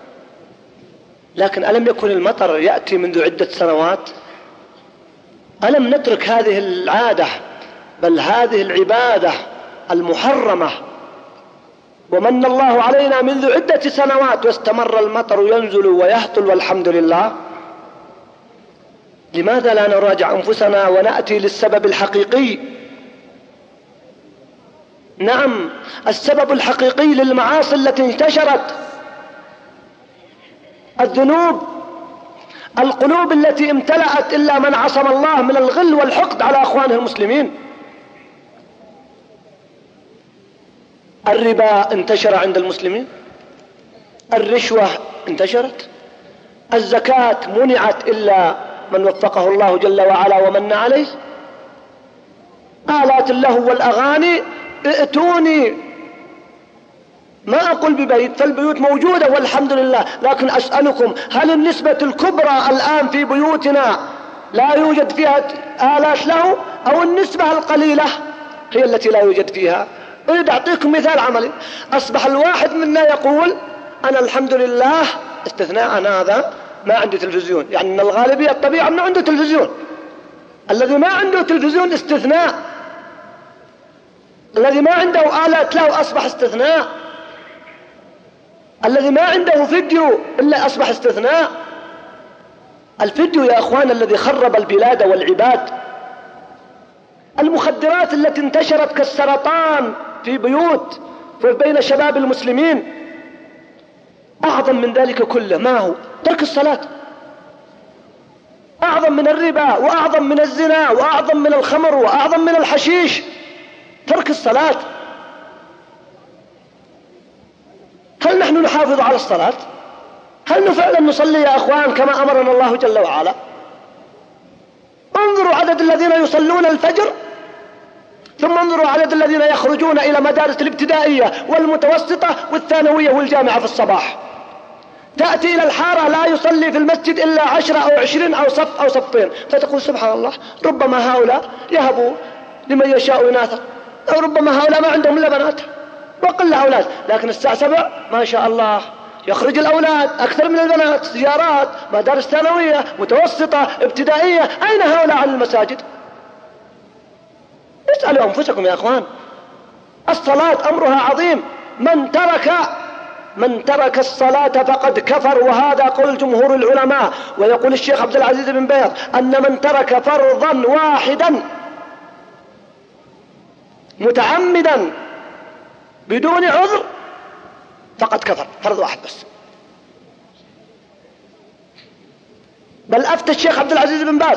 لكن ألم يكن المطر يأتي منذ عدة سنوات؟ ألم نترك هذه العادة بل هذه العبادة المحرمة ومن الله علينا منذ عدة سنوات واستمر المطر ينزل ويهطل والحمد لله؟ لماذا لا نراجع أنفسنا ونأتي للسبب الحقيقي؟ نعم، السبب الحقيقي للمعاصي التي انتشرت، الذنوب، القلوب التي امتلأت إلا من عصم الله من الغل والحقد على أخوانه المسلمين. الربا انتشر عند المسلمين، الرشوة انتشرت، الزكاة منعت إلا من وفقه الله جل وعلا ومن عليه، آلات اللهو والأغاني ائتوني، ما أقول ببيت، فالبيوت موجودة والحمد لله، لكن أسألكم هل النسبة الكبرى الآن في بيوتنا لا يوجد فيها آلات له، أو النسبة القليلة هي التي لا يوجد فيها؟ أريد أعطيكم مثال عملي. أصبح الواحد منا يقول أنا الحمد لله، استثناء أنا هذا ما عندي تلفزيون، يعني من الغالبية الطبيعة أنه عنده تلفزيون، الذي ما عنده تلفزيون استثناء، الذي ما عنده آلات له أصبح استثناء، الذي ما عنده فيديو إلا أصبح استثناء. الفيديو يا أخوان الذي خرب البلاد والعباد، المخدرات التي انتشرت كالسرطان في بيوت وبين شباب المسلمين. أعظم من ذلك كله ما هو؟ ترك الصلاة. أعظم من الربا وأعظم من الزنا وأعظم من الخمر وأعظم من الحشيش ترك الصلاة. هل نحن نحافظ على الصلاة؟ هل فعلا نصلي يا أخوان كما أمرنا الله جل وعلا؟ انظروا عدد الذين يصلون الفجر، ثم انظروا عدد الذين يخرجون إلى مدارس الابتدائية والمتوسطة والثانوية والجامعة في الصباح. تأتي إلى الحارة لا يصلي في المسجد إلا عشرة أو عشرين أو صف أو صفين، فتقول سبحان الله، ربما هؤلاء يهبوا لمن يشاء إناثا، أو ربما هؤلاء ما عندهم إلا بنات وقل أولاد. لكن الساعة سبع ما شاء الله يخرج الأولاد أكثر من البنات، زيارات مدارس ثانوية متوسطة ابتدائية. أين هؤلاء عن المساجد؟ اسألوا أنفسكم يا أخوان. الصلاة أمرها عظيم. من ترك من ترك الصلاة فقد كفر، وهذا قول جمهور العلماء. ويقول الشيخ عبد العزيز بن باز أن من ترك فرضا واحدا متعمدا بدون عذر فقد كفر، فرض واحد بس. بل أفتى الشيخ عبد العزيز بن باز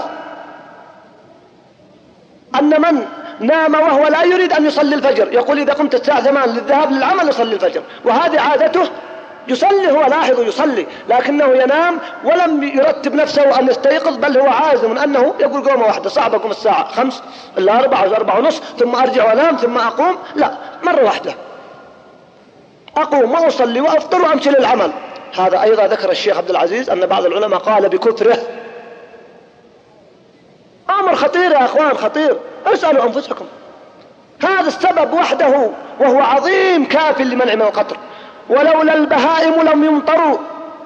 أن من نام وهو لا يريد أن يصلي الفجر، يقول إذا قمت الساعة ثمان للذهاب للعمل يصلي الفجر، وهذه عادته، يصلي هو لاحظ يصلي، لكنه ينام ولم يرتب نفسه أن يستيقظ، بل هو عازم أنه يقول قومة واحدة، صعب أقوم الساعة خمس إلا أربعة أو أربعة ونص ثم أرجع وأنام ثم أقوم، لا، مرة واحدة أقوم وأصلي وأفطر وأمشي للعمل. هذا أيضا ذكر الشيخ عبد العزيز أن بعض العلماء قال بكفره. أمر خطير يا أخوان، خطير. اسألوا أنفسكم. هذا السبب وحده وهو عظيم كاف لمنع من القطر. ولولا البهائم لم يمطروا.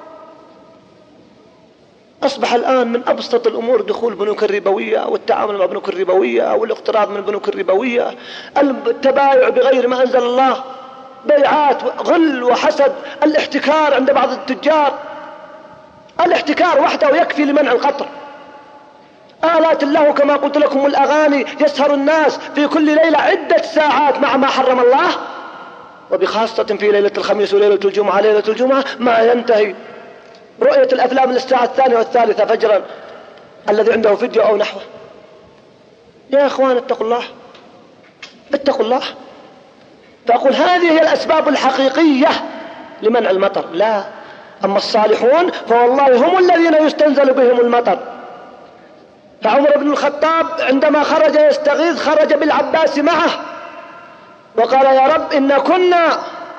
أصبح الآن من أبسط الأمور دخول البنوك الربوية والتعامل مع البنوك الربوية والاقتراض من البنوك الربوية، التبايع بغير ما أنزل الله، بيعات غل وحسد، الاحتكار عند بعض التجار. الاحتكار وحده يكفي لمنع القطر. آلات الله كما قلت لكم الأغاني، يسهر الناس في كل ليلة عدة ساعات مع ما حرم الله، وبخاصة في ليلة الخميس وليلة الجمعة. ليلة الجمعة ما ينتهي رؤية الأفلام للساعة الثانية والثالثة فجرا الذي عنده فيديو أو نحوه. يا أخوان اتقوا الله، اتقوا الله. فأقول هذه هي الأسباب الحقيقية لمنع المطر. لا، أما الصالحون فوالله هم الذين يستنزل بهم المطر. فعمر بن الخطاب عندما خرج يستغيث خرج بالعباس معه وقال يا رب إن كنا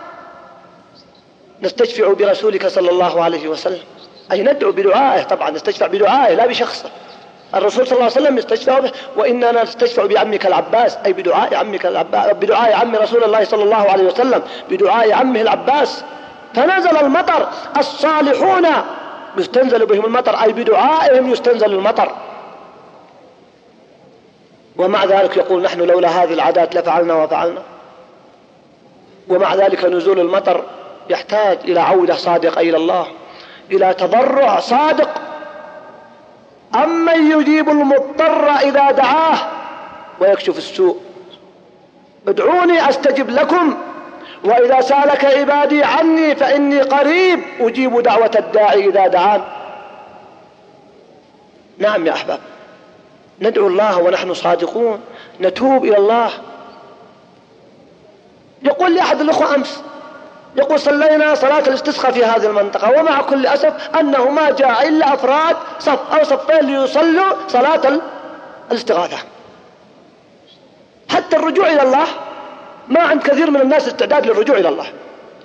نستشفع برسولك صلى الله عليه وسلم، أي ندعو بدعائه، طبعا نستشفع بدعائه لا بشخصه. الرسول صلى الله عليه وسلم يستشفع به، وإننا نستشفع بعمك العباس، أي بدعاء عمك العباس، بدعاء عم رسول الله صلى الله عليه وسلم، بدعاء عمه العباس. فنزل المطر، الصالحون يستنزل بهم المطر، أي بدعائهم يستنزل المطر. ومع ذلك يقول نحن لولا هذه العادات لفعلنا وفعلنا. ومع ذلك نزول المطر يحتاج إلى عودة صادقة إلى الله، إلى تضرع صادق. أمن يجيب المضطر إذا دعاه ويكشف السوء، ادعوني أستجب لكم، وإذا سألك عبادي عني فإني قريب أجيب دعوة الداعي إذا دعان. نعم يا أحباب، ندعو الله ونحن صادقون، نتوب إلى الله. يقول لي أحد الأخوة أمس، يقول صلينا صلاة الاستسقاء في هذه المنطقة، ومع كل أسف أنه ما جاء إلا أفراد صف أو صفين ليصلوا صلاة الاستغاثة. حتى الرجوع إلى الله ما عند كثير من الناس استعداد للرجوع إلى الله.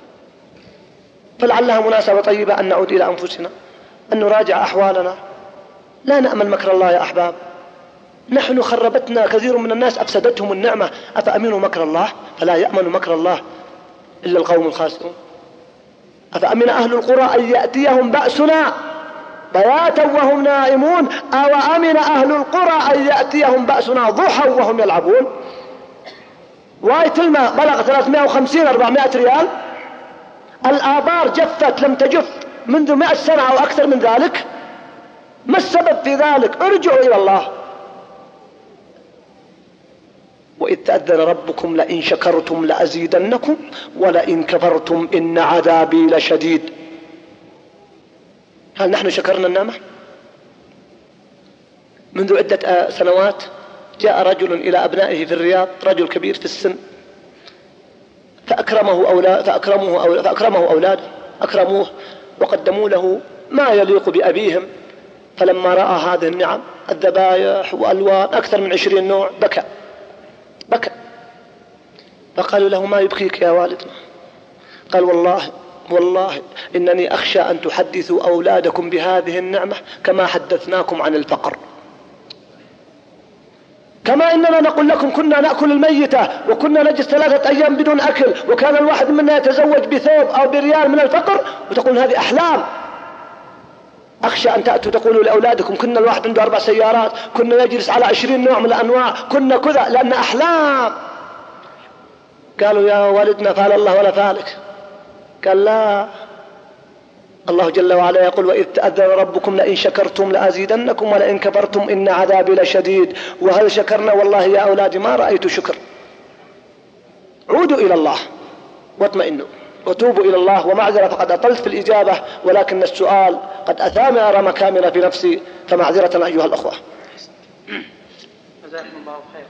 فلعلها مناسبة طيبة أن نعود إلى أنفسنا، أن نراجع أحوالنا. لا نأمن مكر الله يا أحباب. نحن خربتنا كثير من الناس، أفسدتهم النعمة. أفأمنوا مكر الله؟ فلا يأمن مكر الله إلا القوم الخاسرون. أفأمن أهل القرى أن يأتيهم بأسنا بياتا وهم نائمون، أو أمن أهل القرى أن يأتيهم بأسنا ضحى وهم يلعبون. واية الماء بلغ ثلاثمائة وخمسين أربعمائة ريال، الآبار جفت لم تجف منذ مئة سنة أو أكثر من ذلك. ما السبب في ذلك؟ ارجعوا إلى الله. وإذ تأذن ربكم لئن شكرتم لأزيدنكم ولئن كفرتم إن عذابي لشديد. هل نحن شكرنا النعمة؟ منذ عدة سنوات جاء رجل إلى أبنائه في الرياض، رجل كبير في السن، فأكرمه أولاد فأكرمه أولاد فأكرمه أولاده أكرموه وقدموا له ما يليق بأبيهم. فلما رأى هذه النعم الذبائح وألوان أكثر من عشرين نوع بكى بكى فقالوا له: ما يبكيك يا والدنا؟ قال: والله والله إنني أخشى أن تحدثوا أولادكم بهذه النعمة كما حدثناكم عن الفقر، كما إننا نقول لكم كنا نأكل الميتة وكنا نجلس ثلاثة أيام بدون أكل وكان الواحد منا يتزوج بثوب أو بريال من الفقر، وتقول هذه أحلام. أخشى أن تأتوا تقولوا لأولادكم كنا الواحد عنده أربع سيارات، كنا نجلس على عشرين نوع من الأنواع، كنا كذا، لأن أحلام. قالوا: يا والدنا فعل الله ولا فعلك؟ قال: لا، الله جل وعلا يقول: وإذ تأذن ربكم لئن شكرتم لأزيدنكم ولئن كفرتم إن عذابي لشديد. وهل شكرنا؟ والله يا أولادي ما رأيت شكر. عودوا إلى الله واطمئنوا وتوبوا إلى الله. ومعذرة فقد أطلت في الإجابة، ولكن السؤال قد أثام أرى مكامن في نفسي، فمعذرة أيها الأخوة. جزاكم الله خيرا.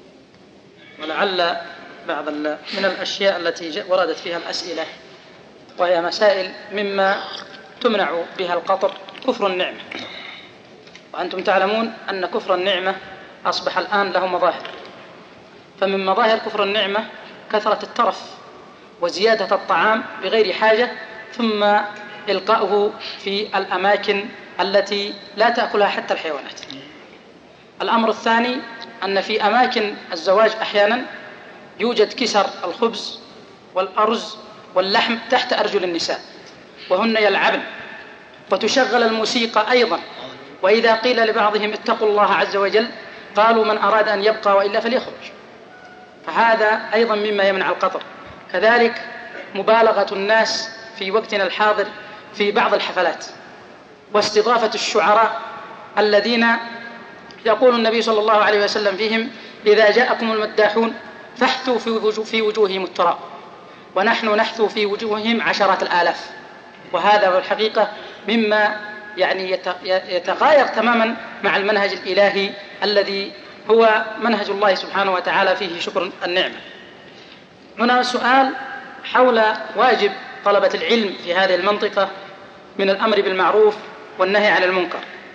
ولعل بعض من الأشياء التي وردت فيها الأسئلة وهي مسائل مما تمنع بها القطر كفر النعمة، وأنتم تعلمون أن كفر النعمة أصبح الآن له مظاهر. فمن مظاهر كفر النعمة كثرة الترف وزيادة الطعام بغير حاجة، ثم إلقاؤه في الأماكن التي لا تأكلها حتى الحيوانات. الأمر الثاني أن في أماكن الزواج أحيانا يوجد كسر الخبز والأرز واللحم تحت أرجل النساء وهن يلعبن، وتشغل الموسيقى أيضا. وإذا قيل لبعضهم اتقوا الله عز وجل قالوا: من أراد أن يبقى وإلا فليخرج. فهذا أيضا مما يمنع القطر. كذلك مبالغة الناس في وقتنا الحاضر في بعض الحفلات واستضافة الشعراء الذين يقول النبي صلى الله عليه وسلم فيهم: إذا جاءكم المداحون فاحثوا في وجوههم التراب، ونحن نحثو في وجوههم عشرات الآلاف. وهذا بالحقيقة مما يعني يتغاير تماما مع المنهج الإلهي الذي هو منهج الله سبحانه وتعالى فيه شكر النعمة. هنا سؤال حول واجب طلبة العلم في هذه المنطقة من الأمر بالمعروف والنهي عن المنكر،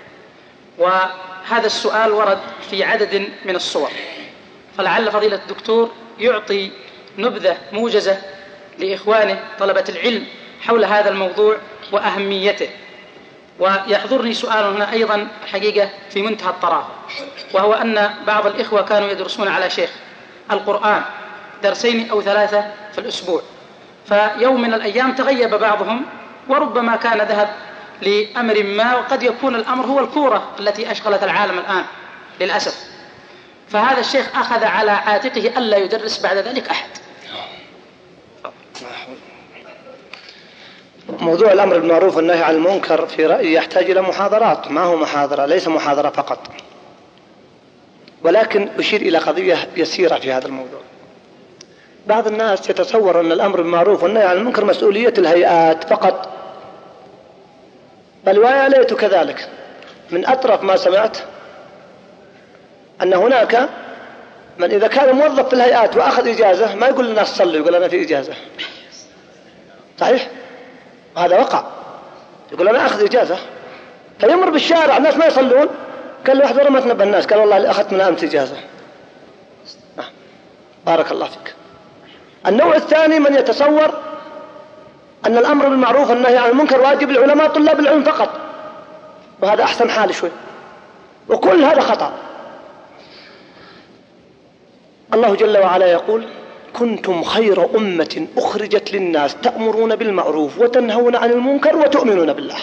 وهذا السؤال ورد في عدد من الصور، فلعل فضيلة الدكتور يعطي نبذة موجزة لإخوانه طلبة العلم حول هذا الموضوع وأهميته. ويحضرني سؤال هنا أيضا حقيقة في منتهى الطرافة، وهو أن بعض الإخوة كانوا يدرسون على شيخ القرآن درسين أو ثلاثة في الأسبوع، فيوم من الأيام تغيب بعضهم وربما كان ذهب لأمر ما، وقد يكون الأمر هو الكورة التي أشغلت العالم الآن للأسف. فهذا الشيخ أخذ على عاتقه ألا يدرس بعد ذلك أحد. موضوع الأمر بالمعروف والنهي عن المنكر في رأيي يحتاج إلى محاضرات، ما هو محاضرة، ليس محاضرة فقط، ولكن أشير إلى قضية يسيرة في هذا الموضوع. بعض الناس يتصور أن الأمر بالمعروف والنهي عن المنكر مسؤولية الهيئات فقط، بل ويا ليت كذلك. من أطرف ما سمعت أن هناك من إذا كان موظف في الهيئات وأخذ إجازة ما يقول للناس صلوا، يقول أنا في إجازة. صحيح؟ وهذا وقع، يقول أنا أخذ إجازة، فيمر بالشارع الناس ما يصلون، قال له واحد ورا ما تنبه الناس، قال والله أخذت من أمس إجازة. بارك الله فيك. النوع الثاني من يتصور أن الأمر بالمعروف والنهي عن المنكر واجب العلماء طلاب العلم فقط، وهذا أحسن حال شوي، وكل هذا خطأ. الله جل وعلا يقول: كنتم خير أمة أخرجت للناس تأمرون بالمعروف وتنهون عن المنكر وتؤمنون بالله.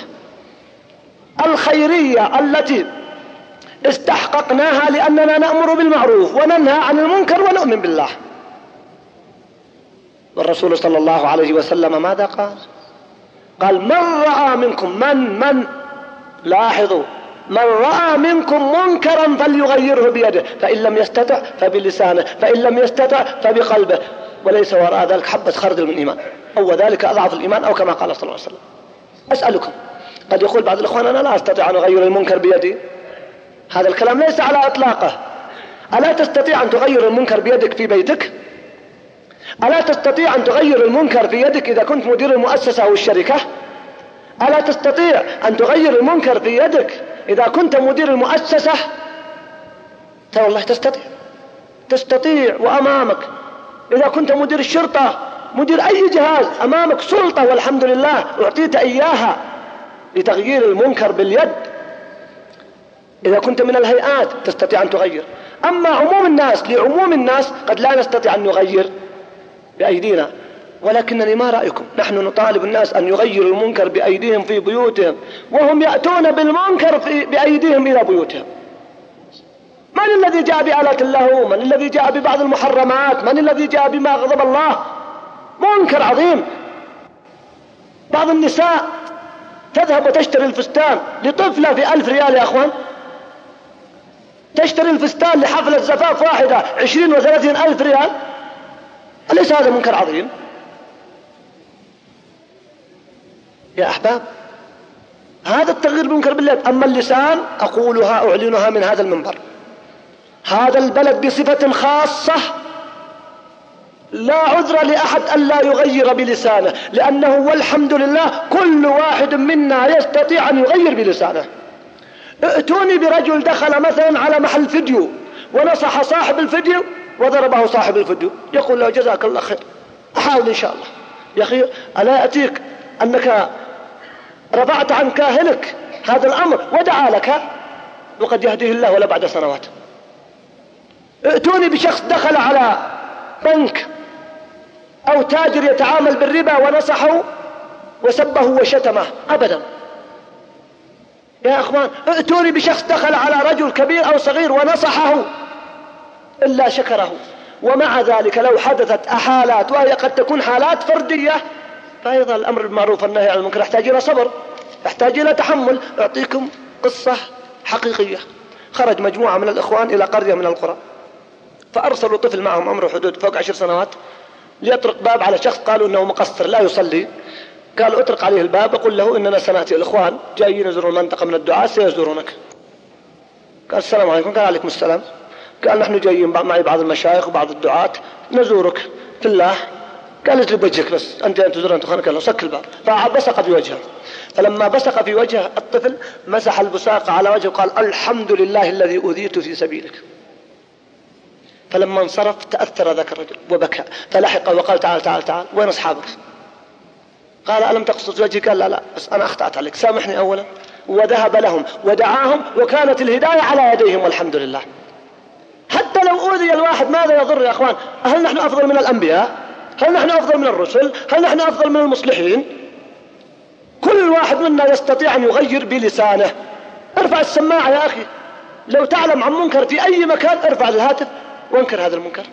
الخيرية التي استحققناها لأننا نأمر بالمعروف وننهى عن المنكر ونؤمن بالله. والرسول صلى الله عليه وسلم ماذا قال؟ قال: من رأى منكم من من لاحظوا من رأى منكم منكرا فليغيره بيده، فإن لم يستطع فبلسانه، فإن لم يستطع فبقلبه، وليس وراء ذلك حبة خردل من إيمان، أو ذلك أضعف الإيمان، أو كما قال صلى الله عليه وسلم. أسألكم، قد يقول بعض الإخوان أنا لا أستطيع أن أغير المنكر بيدي. هذا الكلام ليس على إطلاقه. ألا تستطيع أن تغير المنكر بيدك في بيتك؟ ألا تستطيع أن تغير المنكر في يدك إذا كنت مدير المؤسسة أو الشركة؟ ألا تستطيع أن تغير المنكر في يدك إذا كنت مدير المؤسسة؟ ترى والله تستطيع، تستطيع وأمامك. إذا كنت مدير الشرطة، مدير أي جهاز، أمامك سلطة والحمد لله أعطيت إياها لتغيير المنكر باليد. إذا كنت من الهيئات تستطيع أن تغير. أما عموم الناس، لعموم الناس قد لا نستطيع أن نغير بأيدينا. ولكنني ما رأيكم نحن نطالب الناس أن يغيروا المنكر بأيديهم في بيوتهم، وهم يأتون بالمنكر في بأيديهم إلى بيوتهم. من الذي جاء بآلات اللهو؟ من الذي جاء ببعض المحرمات؟ من الذي جاء بما غضب الله؟ منكر عظيم. بعض النساء تذهب وتشتري الفستان لطفلة في ألف ريال يا أخوان، تشتري الفستان لحفلة زفاف واحدة عشرين وثلاثين ألف ريال. أليس هذا منكر عظيم يا أحباب؟ هذا التغيير منكر باليد. أما اللسان أقولها أعلنها من هذا المنبر، هذا البلد بصفة خاصة لا عذر لأحد ألا يغير بلسانه، لأنه والحمد لله كل واحد منا يستطيع أن يغير بلسانه. ائتوني برجل دخل مثلا على محل فيديو ونصح صاحب الفيديو وضربه صاحب الفيديو، يقول له جزاك الله خير، أحاول إن شاء الله. يا أخي ألا يأتيك أنك رفعت عن كاهلك هذا الأمر ودعا لك، وقد يهديه الله ولا بعد سنوات. ائتوني بشخص دخل على بنك أو تاجر يتعامل بالربا ونصحه وسبه وشتمه، أبدا يا أخوان. ائتوني بشخص دخل على رجل كبير أو صغير ونصحه إلا شكره. ومع ذلك لو حدثت حالات، وهي قد تكون حالات فردية، فأيضا الأمر بالمعروف والنهي عن المنكر يحتاج إلى صبر، يحتاج إلى تحمل. أعطيكم قصة حقيقية. خرج مجموعة من الإخوان إلى قرية من القرى، فأرسلوا طفل معهم عمره حدود فوق عشر سنوات ليطرق باب على شخص قالوا إنه مقصر لا يصلي. قالوا اطرق عليه الباب وقل له إننا سنأتي الإخوان جايين يزورون المنطقة من الدعاة سيزورونك. قال السلام عليكم. قال عليكم السلام. قال نحن جايين معي بعض المشايخ وبعض الدعاة نزورك في الله. قال اجلب بوجهك بس، أنت أن تزور أنت خانك الله. سك الباب. فبصق في وجهه، فلما بصق في وجهه الطفل مسح البصاق على وجهه وقال الحمد لله الذي أوذيت في سبيلك. فلما انصرف تأثر ذاك الرجل وبكى، فلحق وقال تعال تعال تعال وين أصحابك؟ قال ألم تقصد وجهي؟ قال لا لا بس أنا أخطأت عليك سامحني أولا. وذهب لهم ودعاهم، وكانت الهداية على يديهم والحمد لله. حتى لو أوذي الواحد ماذا يضر يا أخوان؟ هل نحن أفضل من الأنبياء؟ هل نحن أفضل من الرسل؟ هل نحن أفضل من المصلحين؟ كل واحد منا يستطيع أن يغير بلسانه. ارفع السماعة يا أخي، لو تعلم عن منكر في أي مكان ارفع الهاتف وانكر هذا المنكر.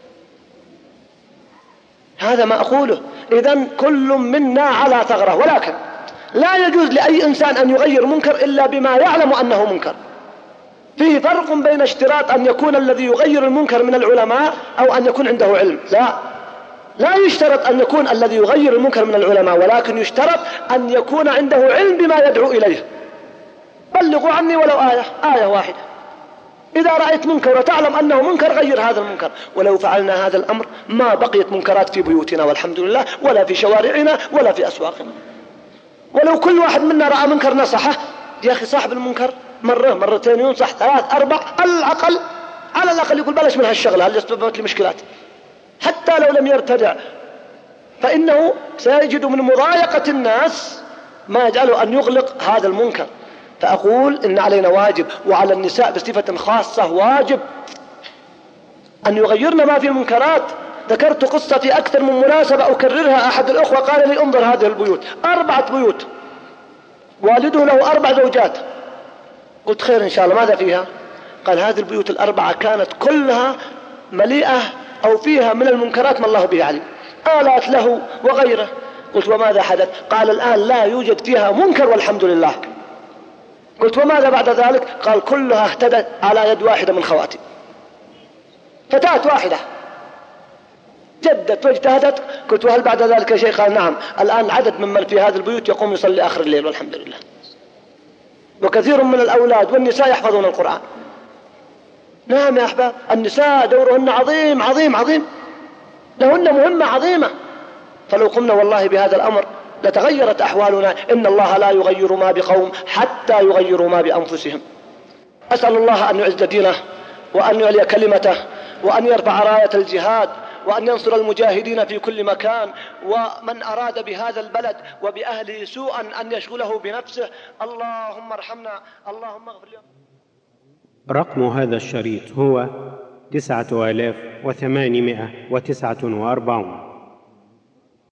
هذا ما أقوله. إذن كل منا على ثغرة، ولكن لا يجوز لأي إنسان أن يغير منكر إلا بما يعلم أنه منكر. فيه فرق بين اشتراط أن يكون الذي يغير المنكر من العلماء أو أن يكون عنده علم. لا لا يشترط أن يكون الذي يغير المنكر من العلماء، ولكن يشترط أن يكون عنده علم بما يدعو إليه. بلغوا عني ولو آية آية واحدة. إذا رأيت منكر وتعلم أنه منكر غير هذا المنكر. ولو فعلنا هذا الأمر ما بقيت منكرات في بيوتنا والحمد لله، ولا في شوارعنا ولا في أسواقنا. ولو كل واحد منا رأى منكر نصحه، يا أخي صاحب المنكر مرة مرتين ينصح ثلاث أربع على الأقل، على الأقل يقول بلاش من هالشغلة هل سببت لي مشكلات. حتى لو لم يرتدع فإنه سيجد من مضايقة الناس ما يجعله أن يغلق هذا المنكر. فأقول إن علينا واجب، وعلى النساء بصفة خاصة واجب أن يغيرن ما في المنكرات. ذكرت قصة في أكثر من مناسبة أكررها. أحد الأخوة قال لي انظر هذه البيوت، أربعة بيوت، والده له أربع زوجات. قلت خير إن شاء الله، ماذا فيها؟ قال هذه البيوت الأربعة كانت كلها مليئة أو فيها من المنكرات ما الله به عليم، آلات له وغيره. قلت وماذا حدث؟ قال الآن لا يوجد فيها منكر والحمد لله. قلت وماذا بعد ذلك؟ قال كلها اهتدت على يد واحدة من خواتي، فتاة واحدة جدت واجتهدت. قلت وهل بعد ذلك شيء؟ قال نعم، الآن عدد ممن في هذه البيوت يقوم يصلي آخر الليل والحمد لله، وكثير من الأولاد والنساء يحفظون القرآن. نعم يا أحباب، النساء دورهن عظيم عظيم عظيم، لهن مهمة عظيمة، فلو قمنا والله بهذا الأمر لتغيرت أحوالنا. إن الله لا يغير ما بقوم حتى يغيروا ما بأنفسهم. أسأل الله أن يعز دينه وأن يعلي كلمته وأن يرفع راية الجهاد وأن ينصر المجاهدين في كل مكان، ومن أراد بهذا البلد وبأهله سوءا أن يشغله بنفسه. اللهم ارحمنا، اللهم اغفر لنا. رقم هذا الشريط هو تسعة آلاف وثمانمائة وتسعة وأربعون.